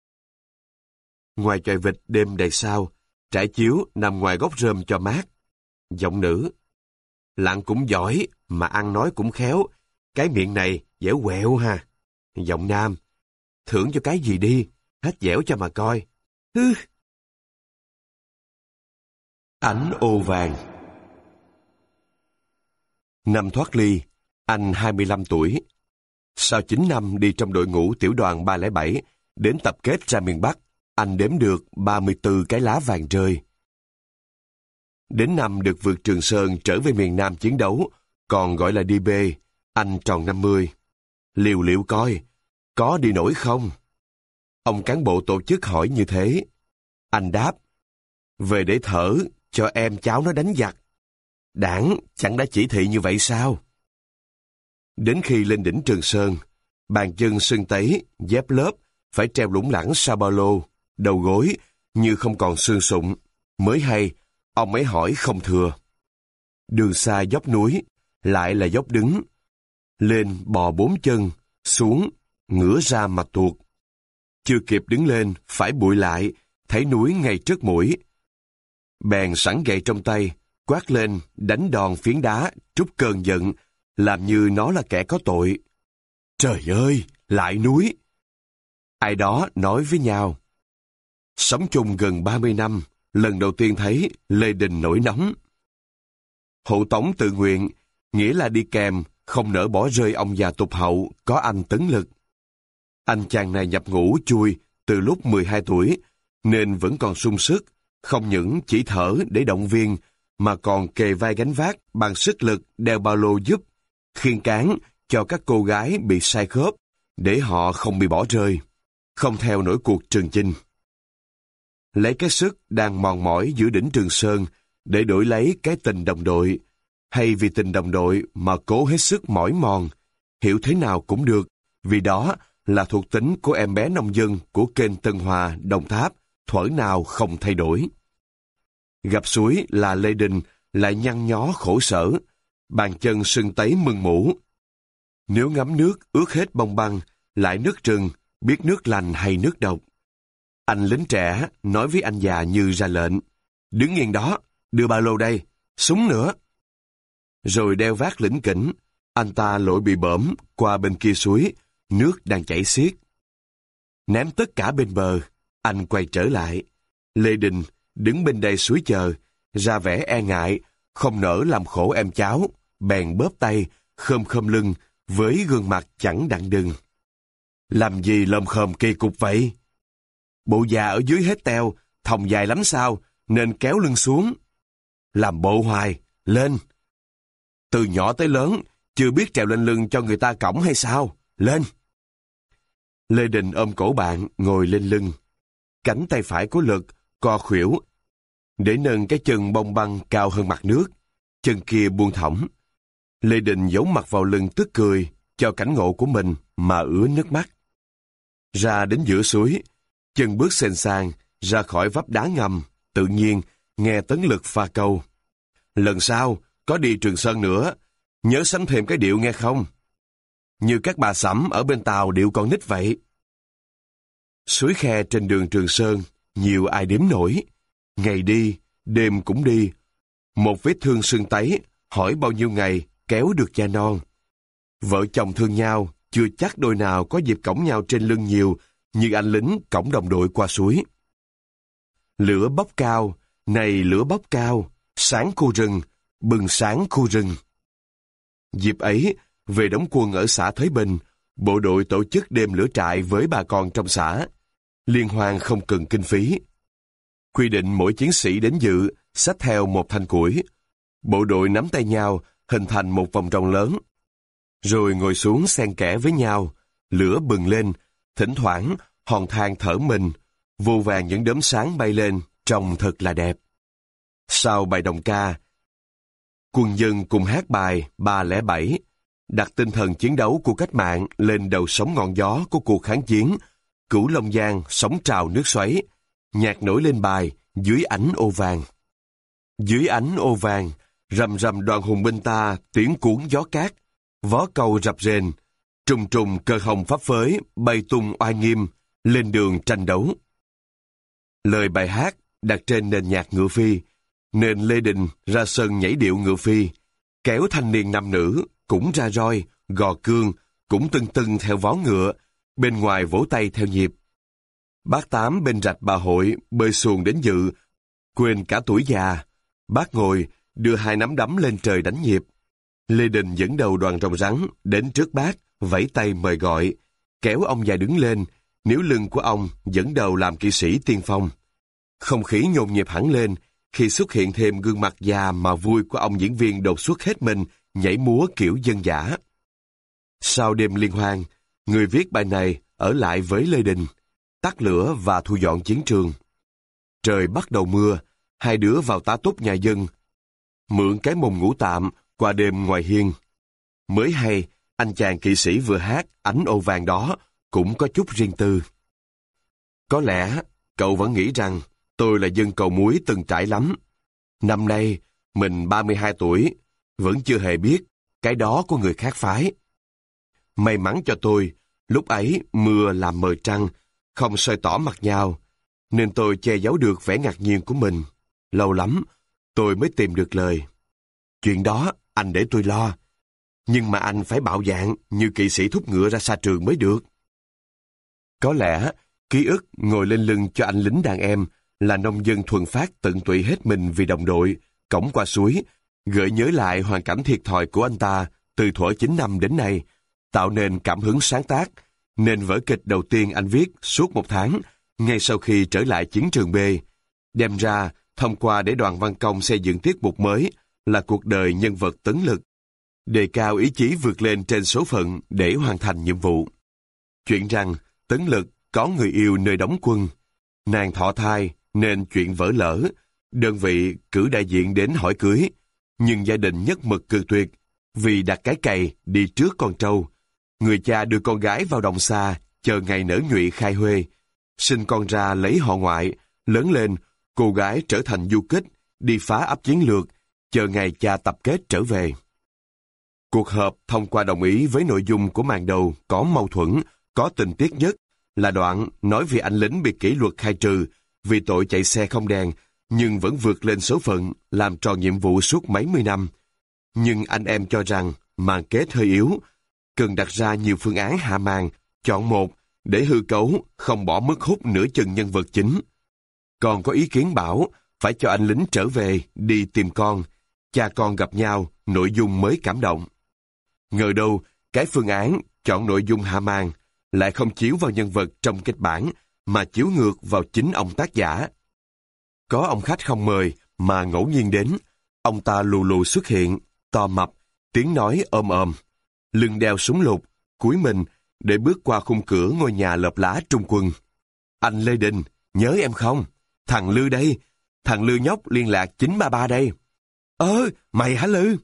Ngoài chòi vịt đêm đầy sao, trải chiếu nằm ngoài gốc rơm cho mát. Giọng nữ. Lặng cũng giỏi, mà ăn nói cũng khéo. Cái miệng này dẻo quẹo ha. Giọng nam. Thưởng cho cái gì đi, hết dẻo cho mà coi. Hứ. Ảnh ô vàng. Năm thoát ly, anh hai mươi lăm tuổi. Sau chín năm đi trong đội ngũ tiểu đoàn ba không bảy, đến tập kết ra miền Bắc, anh đếm được ba mươi tư cái lá vàng rơi. Đến năm được vượt Trường Sơn trở về miền Nam chiến đấu, còn gọi là đi bê, anh tròn năm mươi. Liều liệu coi, có đi nổi không? Ông cán bộ tổ chức hỏi như thế. Anh đáp, về để thở, cho em cháu nó đánh giặc. Đảng chẳng đã chỉ thị như vậy sao? Đến khi lên đỉnh Trường Sơn, bàn chân sưng tấy, dép lớp, phải treo lủng lẳng sa ba lô, đầu gối như không còn xương sụn. Mới hay, ông ấy hỏi không thừa. Đường xa dốc núi, lại là dốc đứng. Lên bò bốn chân, xuống, ngửa ra mặt tuột. Chưa kịp đứng lên, phải bụi lại, thấy núi ngay trước mũi. bèn sẵn gậy trong tay, quát lên đánh đòn phiến đá, trút cơn giận, làm như nó là kẻ có tội. Trời ơi, lại núi! Ai đó nói với nhau. Sống chung gần ba mươi năm, lần đầu tiên thấy Lê Đình nổi nóng. Hộ tống tự nguyện, nghĩa là đi kèm, không nỡ bỏ rơi ông già tục hậu có anh Tấn Lực. Anh chàng này nhập ngũ chui từ lúc mười hai tuổi, nên vẫn còn sung sức, không những chỉ thở để động viên, mà còn kề vai gánh vác bằng sức lực đeo ba lô giúp, khiêng cáng cho các cô gái bị sai khớp, để họ không bị bỏ rơi, không theo nổi cuộc Trường Chinh. Lấy cái sức đang mòn mỏi giữa đỉnh Trường Sơn để đổi lấy cái tình đồng đội, hay vì tình đồng đội mà cố hết sức mỏi mòn, hiểu thế nào cũng được, vì đó là thuộc tính của em bé nông dân của kênh Tân Hòa, Đồng Tháp, thuở nào không thay đổi. Gặp suối là Lê Đình lại nhăn nhó khổ sở, bàn chân sưng tấy mưng mủ. Nếu ngắm nước ướt hết bông băng, lại nước rừng, biết nước lành hay nước độc. Anh lính trẻ nói với anh già như ra lệnh, đứng yên đó, đưa ba lô đây, súng nữa. Rồi đeo vác lỉnh kỉnh, anh ta lội bị bõm qua bên kia suối, nước đang chảy xiết. Ném tất cả bên bờ, anh quay trở lại. Lê Đình đứng bên đây suối chờ, ra vẻ e ngại, không nỡ làm khổ em cháu, bèn bóp tay, khom khom lưng, với gương mặt chẳng đặng đừng. Làm gì lồm khồm kỳ cục vậy? Bộ già ở dưới hết teo, thòng dài lắm sao, nên kéo lưng xuống. Làm bộ hoài, lên. Từ nhỏ tới lớn, chưa biết trèo lên lưng cho người ta cõng hay sao? Lên. Lê Đình ôm cổ bạn, ngồi lên lưng. Cánh tay phải của Lực co khuỷu, để nâng cái chân bông băng cao hơn mặt nước, chân kia buông thõng. Lê Đình giấu mặt vào lưng tức cười, cho cảnh ngộ của mình mà ứa nước mắt. Ra đến giữa suối, chân bước xèn sang, ra khỏi vách đá ngầm, tự nhiên nghe Tấn Lực pha câu. Lần sau, có đi Trường Sơn nữa, nhớ sắm thêm cái điệu nghe không? Như các bà sẩm ở bên Tàu điệu con nít vậy. Suối khe trên đường Trường Sơn, nhiều ai đếm nổi. Ngày đi, đêm cũng đi. Một vết thương sưng tấy, hỏi bao nhiêu ngày kéo được cha non. Vợ chồng thương nhau, chưa chắc đôi nào có dịp cõng nhau trên lưng nhiều, như anh lính cõng đồng đội qua suối. Lửa bốc cao, này lửa bốc cao, sáng khu rừng, bừng sáng khu rừng. Dịp ấy, về đóng quân ở xã Thới Bình, bộ đội tổ chức đêm lửa trại với bà con trong xã. Liên hoan không cần kinh phí. Quy định mỗi chiến sĩ đến dự, xách theo một thanh củi. Bộ đội nắm tay nhau, hình thành một vòng tròn lớn. Rồi ngồi xuống xen kẽ với nhau, lửa bừng lên, thỉnh thoảng hòn than thở mình, vô vàn những đốm sáng bay lên, trông thật là đẹp. Sau bài đồng ca, quân dân cùng hát bài ba không bảy, đặt tinh thần chiến đấu của cách mạng lên đầu sóng ngọn gió của cuộc kháng chiến, Cửu Long Giang sóng trào nước xoáy, nhạc nổi lên bài dưới ánh ô vàng. Dưới ánh ô vàng, rầm rầm đoàn hùng binh ta tiếng cuốn gió cát, vó câu rập rền, trùng trùng cờ hồng pháp phới bay tung oai nghiêm, lên đường tranh đấu. Lời bài hát đặt trên nền nhạc ngựa phi, nên Lê Đình ra sân nhảy điệu ngựa phi, kéo thanh niên nam nữ cũng ra roi, gò cương, cũng tưng tưng theo vó ngựa, bên ngoài vỗ tay theo nhịp. Bác Tám bên rạch Bà Hội bơi xuồng đến dự, quên cả tuổi già. Bác ngồi, đưa hai nắm đấm lên trời đánh nhịp. Lê Đình dẫn đầu đoàn rồng rắn đến trước bác, vẫy tay mời gọi, kéo ông già đứng lên, níu lưng của ông dẫn đầu làm kỵ sĩ tiên phong. Không khí nhộn nhịp hẳn lên khi xuất hiện thêm gương mặt già mà vui của ông diễn viên đột xuất hết mình, nhảy múa kiểu dân dã. Sau đêm liên hoan, người viết bài này ở lại với Lê Đình, tắt lửa và thu dọn chiến trường. Trời bắt đầu mưa, hai đứa vào tá túc nhà dân, mượn cái mùng ngủ tạm qua đêm ngoài hiên. Mới hay, anh chàng kỵ sĩ vừa hát ánh ô vàng đó cũng có chút riêng tư. Có lẽ cậu vẫn nghĩ rằng tôi là dân cầu muối từng trải lắm. Năm nay, mình ba mươi hai tuổi, vẫn chưa hề biết cái đó của người khác phái. May mắn cho tôi, lúc ấy mưa làm mờ trăng, không soi tỏ mặt nhau, nên tôi che giấu được vẻ ngạc nhiên của mình. lâu lắm, tôi mới tìm được lời. Chuyện đó, anh để tôi lo. Nhưng mà anh phải bạo dạn như kỵ sĩ thúc ngựa ra xa trường mới được. Có lẽ, ký ức ngồi lên lưng cho anh lính đàn em là nông dân thuần phát tận tụy hết mình vì đồng đội, cõng qua suối, gợi nhớ lại hoàn cảnh thiệt thòi của anh ta từ thuở chín năm đến nay, tạo nên cảm hứng sáng tác, nên vở kịch đầu tiên anh viết suốt một tháng, ngay sau khi trở lại chiến trường B, đem ra thông qua để Đoàn Văn Công xây dựng tiết mục mới là cuộc đời nhân vật Tấn Lực, đề cao ý chí vượt lên trên số phận để hoàn thành nhiệm vụ. Chuyện rằng Tấn Lực có người yêu nơi đóng quân, nàng thọ thai nên chuyện vỡ lỡ, đơn vị cử đại diện đến hỏi cưới, nhưng gia đình nhất mực cự tuyệt vì đặt cái cày đi trước con trâu. Người cha đưa con gái vào đồng xa, chờ ngày nở nhụy khai huê. Sinh con ra lấy họ ngoại, lớn lên, cô gái trở thành du kích, đi phá ấp chiến lược, chờ ngày cha tập kết trở về. Cuộc họp thông qua đồng ý với nội dung của màn đầu có mâu thuẫn, có tình tiết nhất là đoạn nói về anh lính bị kỷ luật khai trừ vì tội chạy xe không đèn, nhưng vẫn vượt lên số phận, làm tròn nhiệm vụ suốt mấy mươi năm. Nhưng anh em cho rằng màn kết hơi yếu, cần đặt ra nhiều phương án hạ màn, chọn một để hư cấu, không bỏ mất hút nửa chừng nhân vật chính. Còn có ý kiến bảo phải cho anh lính trở về đi tìm con, cha con gặp nhau, nội dung mới cảm động. Ngờ đâu, cái phương án chọn nội dung hạ màn lại không chiếu vào nhân vật trong kịch bản, mà chiếu ngược vào chính ông tác giả. Có ông khách không mời mà ngẫu nhiên đến, ông ta lù lù xuất hiện, to mập, tiếng nói ôm ôm, lưng đeo súng lục, cúi mình để bước qua khung cửa ngôi nhà lợp lá trung quân. Anh Lê Đình, nhớ em không? Thằng Lư đây, thằng Lư nhóc liên lạc chín ba ba đây. Ơ, mày hả Lư?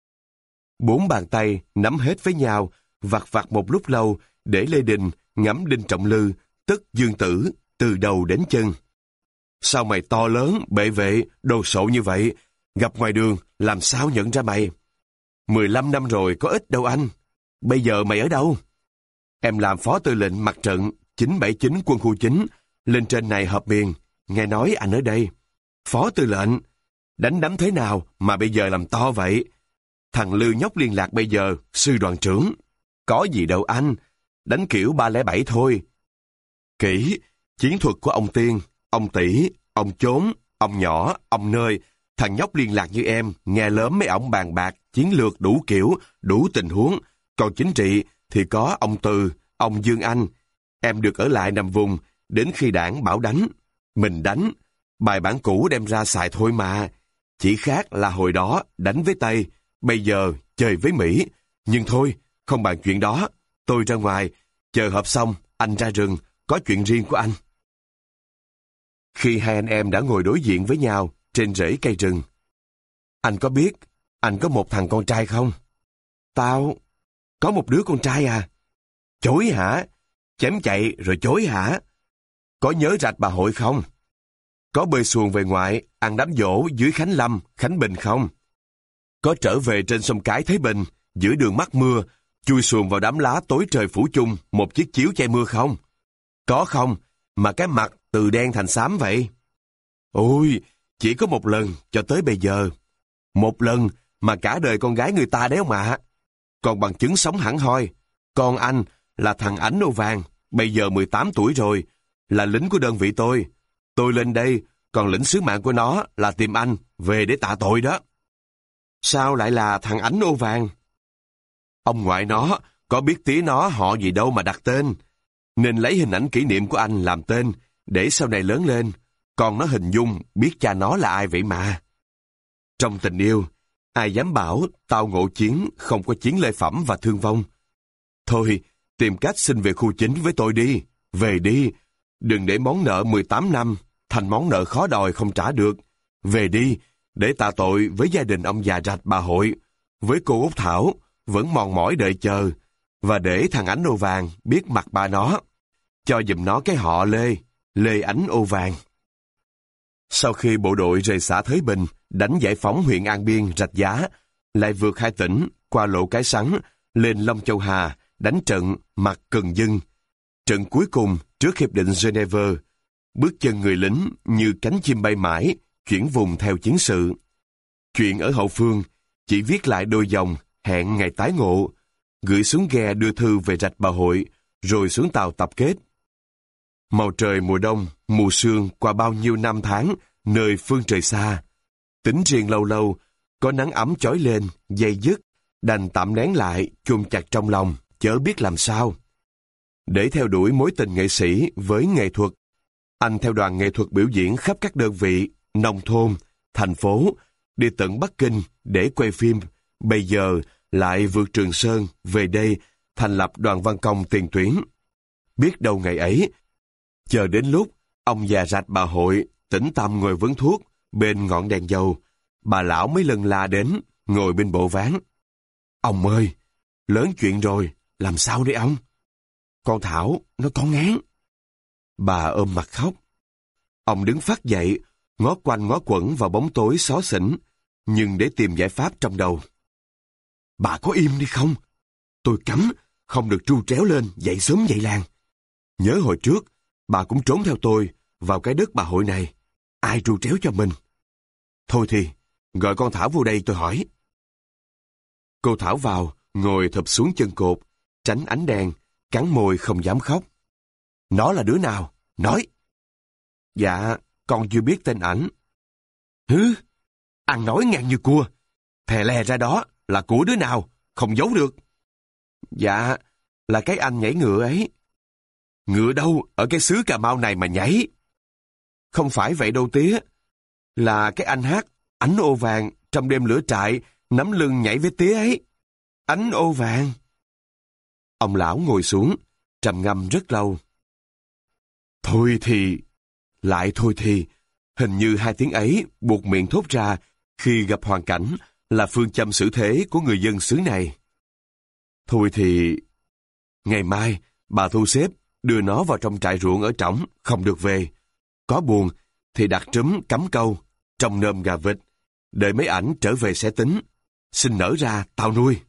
Bốn bàn tay nắm hết với nhau, vặt vặt một lúc lâu để Lê Đình ngắm Đinh Trọng Lư, tức Dương Tử, từ đầu đến chân. Sao mày to lớn, bệ vệ, đồ sộ như vậy? Gặp ngoài đường, làm sao nhận ra mày? Mười lăm năm rồi có ít đâu anh. Bây giờ mày ở đâu? Em làm phó tư lệnh mặt trận chín bảy chín quân khu chín, lên trên này họp miền, nghe nói anh ở đây. Phó tư lệnh? Đánh đấm thế nào mà bây giờ làm to vậy? Thằng Lư nhóc liên lạc bây giờ, sư đoàn trưởng. Có gì đâu anh, đánh kiểu ba lẻ bảy thôi. Kỹ, chiến thuật của ông Tiên, ông Tỷ, ông Chốn, ông Nhỏ, ông Nơi, thằng nhóc liên lạc như em, nghe lớn mấy ổng bàn bạc, chiến lược đủ kiểu, đủ tình huống. Còn chính trị thì có ông Từ, ông Dương Anh. Em được ở lại nằm vùng, đến khi đảng bảo đánh. Mình đánh, bài bản cũ đem ra xài thôi mà. Chỉ khác là hồi đó đánh với Tây, bây giờ chơi với Mỹ. Nhưng thôi, không bàn chuyện đó. Tôi ra ngoài, chờ họp xong, anh ra rừng, có chuyện riêng của anh. Khi hai anh em đã ngồi đối diện với nhau trên rễ cây rừng. Anh có biết, anh có một thằng con trai không? Tao, có một đứa con trai à? Chối hả? Chém chạy rồi chối hả? Có nhớ rạch bà Hội không? Có bơi xuồng về ngoại, ăn đám giỗ dưới Khánh Lâm, Khánh Bình không? Có trở về trên sông Cái Thái Bình, giữa đường mắc mưa, chui xuồng vào đám lá tối trời phủ chung một chiếc chiếu che mưa không? Có không? Mà cái mặt từ đen thành xám vậy? Ôi, chỉ có một lần cho tới bây giờ. Một lần mà cả đời con gái người ta đấy ông ạ. Còn bằng chứng sống hẳn hoi. Con anh là thằng Ánh Ô Vàng, bây giờ mười tám tuổi rồi, là lính của đơn vị tôi. Tôi lên đây, còn lĩnh sứ mạng của nó là tìm anh về để tạ tội đó. Sao lại là thằng Ánh Ô Vàng? Ông ngoại nó có biết tí nó họ gì đâu mà đặt tên, nên lấy hình ảnh kỷ niệm của anh làm tên, để sau này lớn lên, còn nó hình dung biết cha nó là ai vậy mà. Trong tình yêu, ai dám bảo tao ngộ chiến không có chiến lợi phẩm và thương vong. Thôi, tìm cách xin về khu chính với tôi đi, về đi, đừng để món nợ mười tám năm thành món nợ khó đòi không trả được. Về đi, để tạ tội với gia đình ông già rạch bà Hội, với cô Út Thảo, vẫn mòn mỏi đợi chờ, và để thằng Ánh Ô Vàng biết mặt bà nó, cho giùm nó cái họ Lê, Lê Ánh Ô Vàng. Sau khi bộ đội rời xã Thới Bình, đánh giải phóng huyện An Biên, Rạch Giá, lại vượt hai tỉnh, qua lộ Cái Sắn, lên Long Châu Hà, đánh trận mặt Cần Dưng. Trận cuối cùng trước Hiệp định Geneva, bước chân người lính như cánh chim bay mãi, chuyển vùng theo chiến sự. Chuyện ở hậu phương chỉ viết lại đôi dòng hẹn ngày tái ngộ, gửi xuống ghe đưa thư về rạch Bà Hội, rồi xuống tàu tập kết. Màu trời mùa đông, mù sương qua bao nhiêu năm tháng, nơi phương trời xa. Tính riêng lâu lâu, có nắng ấm chói lên, dây dứt, đành tạm nén lại, chôn chặt trong lòng, chớ biết làm sao. Để theo đuổi mối tình nghệ sĩ với nghệ thuật, anh theo đoàn nghệ thuật biểu diễn khắp các đơn vị, nông thôn, thành phố, đi tận Bắc Kinh để quay phim, bây giờ lại vượt Trường Sơn về đây thành lập đoàn văn công tiền tuyến. Biết đâu ngày ấy, chờ đến lúc ông già rạch Bà Hội tĩnh tâm ngồi vấn thuốc bên ngọn đèn dầu, bà lão mấy lần la đến, ngồi bên bộ ván. Ông ơi, lớn chuyện rồi, làm sao đây ông? Con Thảo, nó có ngán. Bà ôm mặt khóc. Ông đứng phắt dậy, ngó quanh ngó quẩn vào bóng tối xó xỉnh, nhưng để tìm giải pháp trong đầu. Bà có im đi không? Tôi cấm, không được tru tréo lên, dậy sớm dậy làng. Nhớ hồi trước, bà cũng trốn theo tôi vào cái đất Bà Hội này. Ai tru tréo cho mình? Thôi thì, gọi con Thảo vô đây tôi hỏi. Cô Thảo vào, ngồi thụp xuống chân cột, tránh ánh đèn, cắn môi không dám khóc. Nó là đứa nào? Nói. Dạ, con chưa biết tên ảnh. Hứ, ăn nói ngang như cua. Thè lè ra đó là của đứa nào, không giấu được. Dạ, là cái anh nhảy ngựa ấy. Ngựa đâu, ở cái xứ Cà Mau này mà nhảy. Không phải vậy đâu tía. Là cái anh hát Ánh Ô Vàng trong đêm lửa trại, nắm lưng nhảy với tía ấy. Ánh Ô Vàng. Ông lão ngồi xuống, trầm ngâm rất lâu. Thôi thì, lại thôi thì, hình như hai tiếng ấy buộc miệng thốt ra khi gặp hoàn cảnh là phương châm xử thế của người dân xứ này. Thôi thì, ngày mai bà thu xếp đưa nó vào trong trại ruộng ở trỏng, không được về. Có buồn thì đặt trúm cắm câu, trồng nơm gà vịt, đợi mấy ảnh trở về sẽ tính. Xin nở ra, tao nuôi.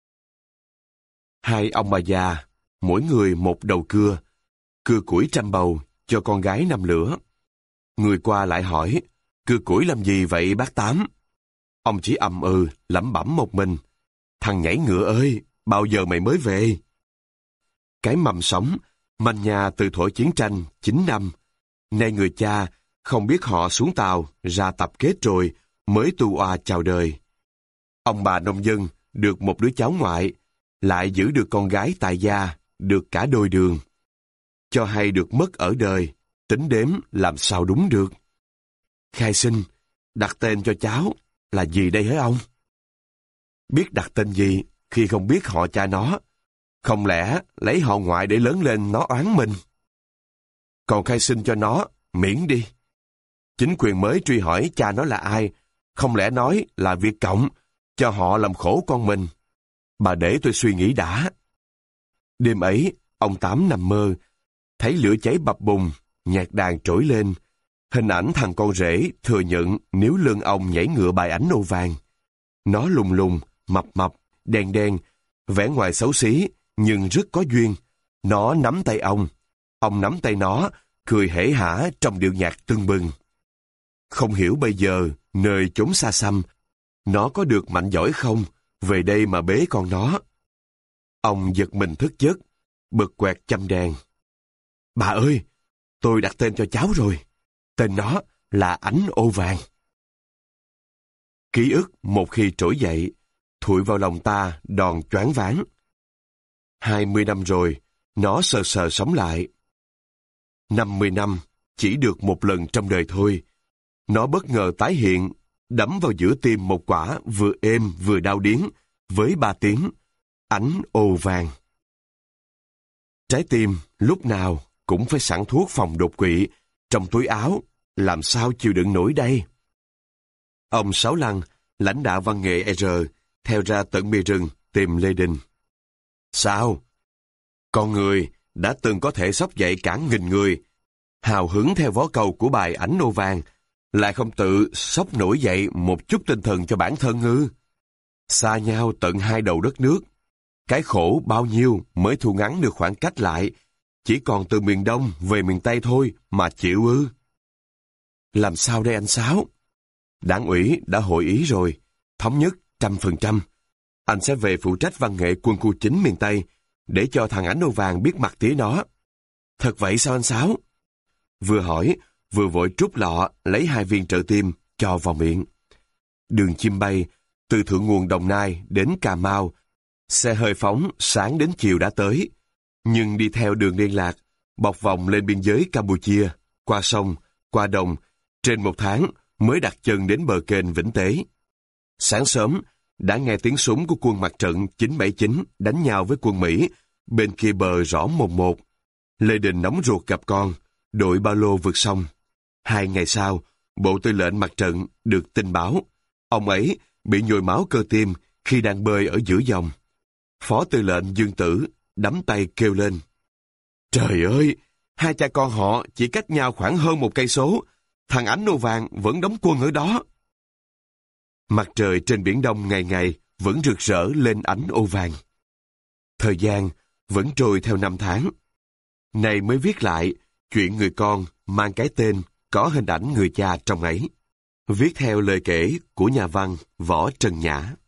Hai ông bà già, mỗi người một đầu cưa, cưa củi trăm bầu cho con gái năm lửa. Người qua lại hỏi, cưa củi làm gì vậy bác Tám? Ông chỉ ầm ừ, lẩm bẩm một mình. Thằng nhảy ngựa ơi, bao giờ mày mới về? Cái mầm sống, manh nhà từ thuở chiến tranh, chín năm. Nay người cha, không biết họ xuống tàu, ra tập kết rồi, mới tu oa chào đời. Ông bà nông dân, được một đứa cháu ngoại, lại giữ được con gái tại gia, được cả đôi đường. Cho hay được mất ở đời, tính đếm làm sao đúng được. Khai sinh, đặt tên cho cháu là gì đây hả ông? Biết đặt tên gì khi không biết họ cha nó? Không lẽ lấy họ ngoại để lớn lên nó oán mình? Còn khai sinh cho nó, miễn đi. Chính quyền mới truy hỏi cha nó là ai, không lẽ nói là Việt Cộng, cho họ làm khổ con mình. Bà để tôi suy nghĩ đã. Đêm ấy, ông Tám nằm mơ, thấy lửa cháy bập bùng, nhạc đàn trỗi lên. Hình ảnh thằng con rể thừa nhận nếu lưng ông nhảy ngựa bài Ánh Ô Vàng. Nó lùng lùng, mập mập, đen đen, vẻ ngoài xấu xí, nhưng rất có duyên. Nó nắm tay ông, ông nắm tay nó, cười hể hả trong điệu nhạc tưng bừng. Không hiểu bây giờ, nơi chốn xa xăm, nó có được mạnh giỏi không, về đây mà bế con nó. Ông giật mình thức giấc, bật quẹt châm đèn. Bà ơi, tôi đặt tên cho cháu rồi. Tên nó là Ánh Ô Vàng. Ký ức một khi trỗi dậy, thụi vào lòng ta đòn choáng váng. Hai mươi năm rồi, nó sờ sờ sống lại. Năm mươi năm, chỉ được một lần trong đời thôi. Nó bất ngờ tái hiện, đấm vào giữa tim một quả vừa êm vừa đau điếng, với ba tiếng, Ánh Ô Vàng. Trái tim lúc nào cũng phải sẵn thuốc phòng đột quỵ trong túi áo, làm sao chịu đựng nổi đây? Ông Sáu Lăng, lãnh đạo văn nghệ R, theo ra tận bìa rừng tìm Lê Đình. Sao? Con người đã từng có thể xốc dậy cả nghìn người, hào hứng theo vó cầu của bài Ánh Ô Vàng, lại không tự xốc nổi dậy một chút tinh thần cho bản thân ư? Xa nhau tận hai đầu đất nước, cái khổ bao nhiêu mới thu ngắn được khoảng cách lại, chỉ còn từ miền Đông về miền Tây thôi mà chịu ư? Làm sao đây anh Sáu? Đảng ủy đã hội ý rồi, thống nhất trăm phần trăm. Anh sẽ về phụ trách văn nghệ quân khu chín miền Tây, để cho thằng Ảnh Ô Vàng biết mặt tía nó. Thật vậy sao anh Sáu? Vừa hỏi, vừa vội trút lọ, lấy hai viên trợ tim, cho vào miệng. Đường chim bay, từ thượng nguồn Đồng Nai đến Cà Mau, xe hơi phóng sáng đến chiều đã tới, nhưng đi theo đường liên lạc, bọc vòng lên biên giới Campuchia, qua sông, qua đồng, trên một tháng mới đặt chân đến bờ kênh Vĩnh Tế. Sáng sớm, đã nghe tiếng súng của quân mặt trận chín bảy chín đánh nhau với quân Mỹ, bên kia bờ rõ mồn một. Lê Đình nóng ruột gặp con, đội ba lô vượt sông. Hai ngày sau, Bộ Tư lệnh mặt trận được tin báo, ông ấy bị nhồi máu cơ tim khi đang bơi ở giữa dòng. Phó Tư lệnh Dương Tử đắm tay kêu lên: Trời ơi, hai cha con họ chỉ cách nhau khoảng hơn một cây số, thằng Ảnh Ô Vàng vẫn đóng quân ở đó. Mặt trời trên Biển Đông ngày ngày vẫn rực rỡ lên Ảnh Ô Vàng. Thời gian vẫn trôi theo năm tháng. Này mới viết lại chuyện người con mang cái tên có hình ảnh người cha trong ấy. Viết theo lời kể của nhà văn Võ Trần Nhã.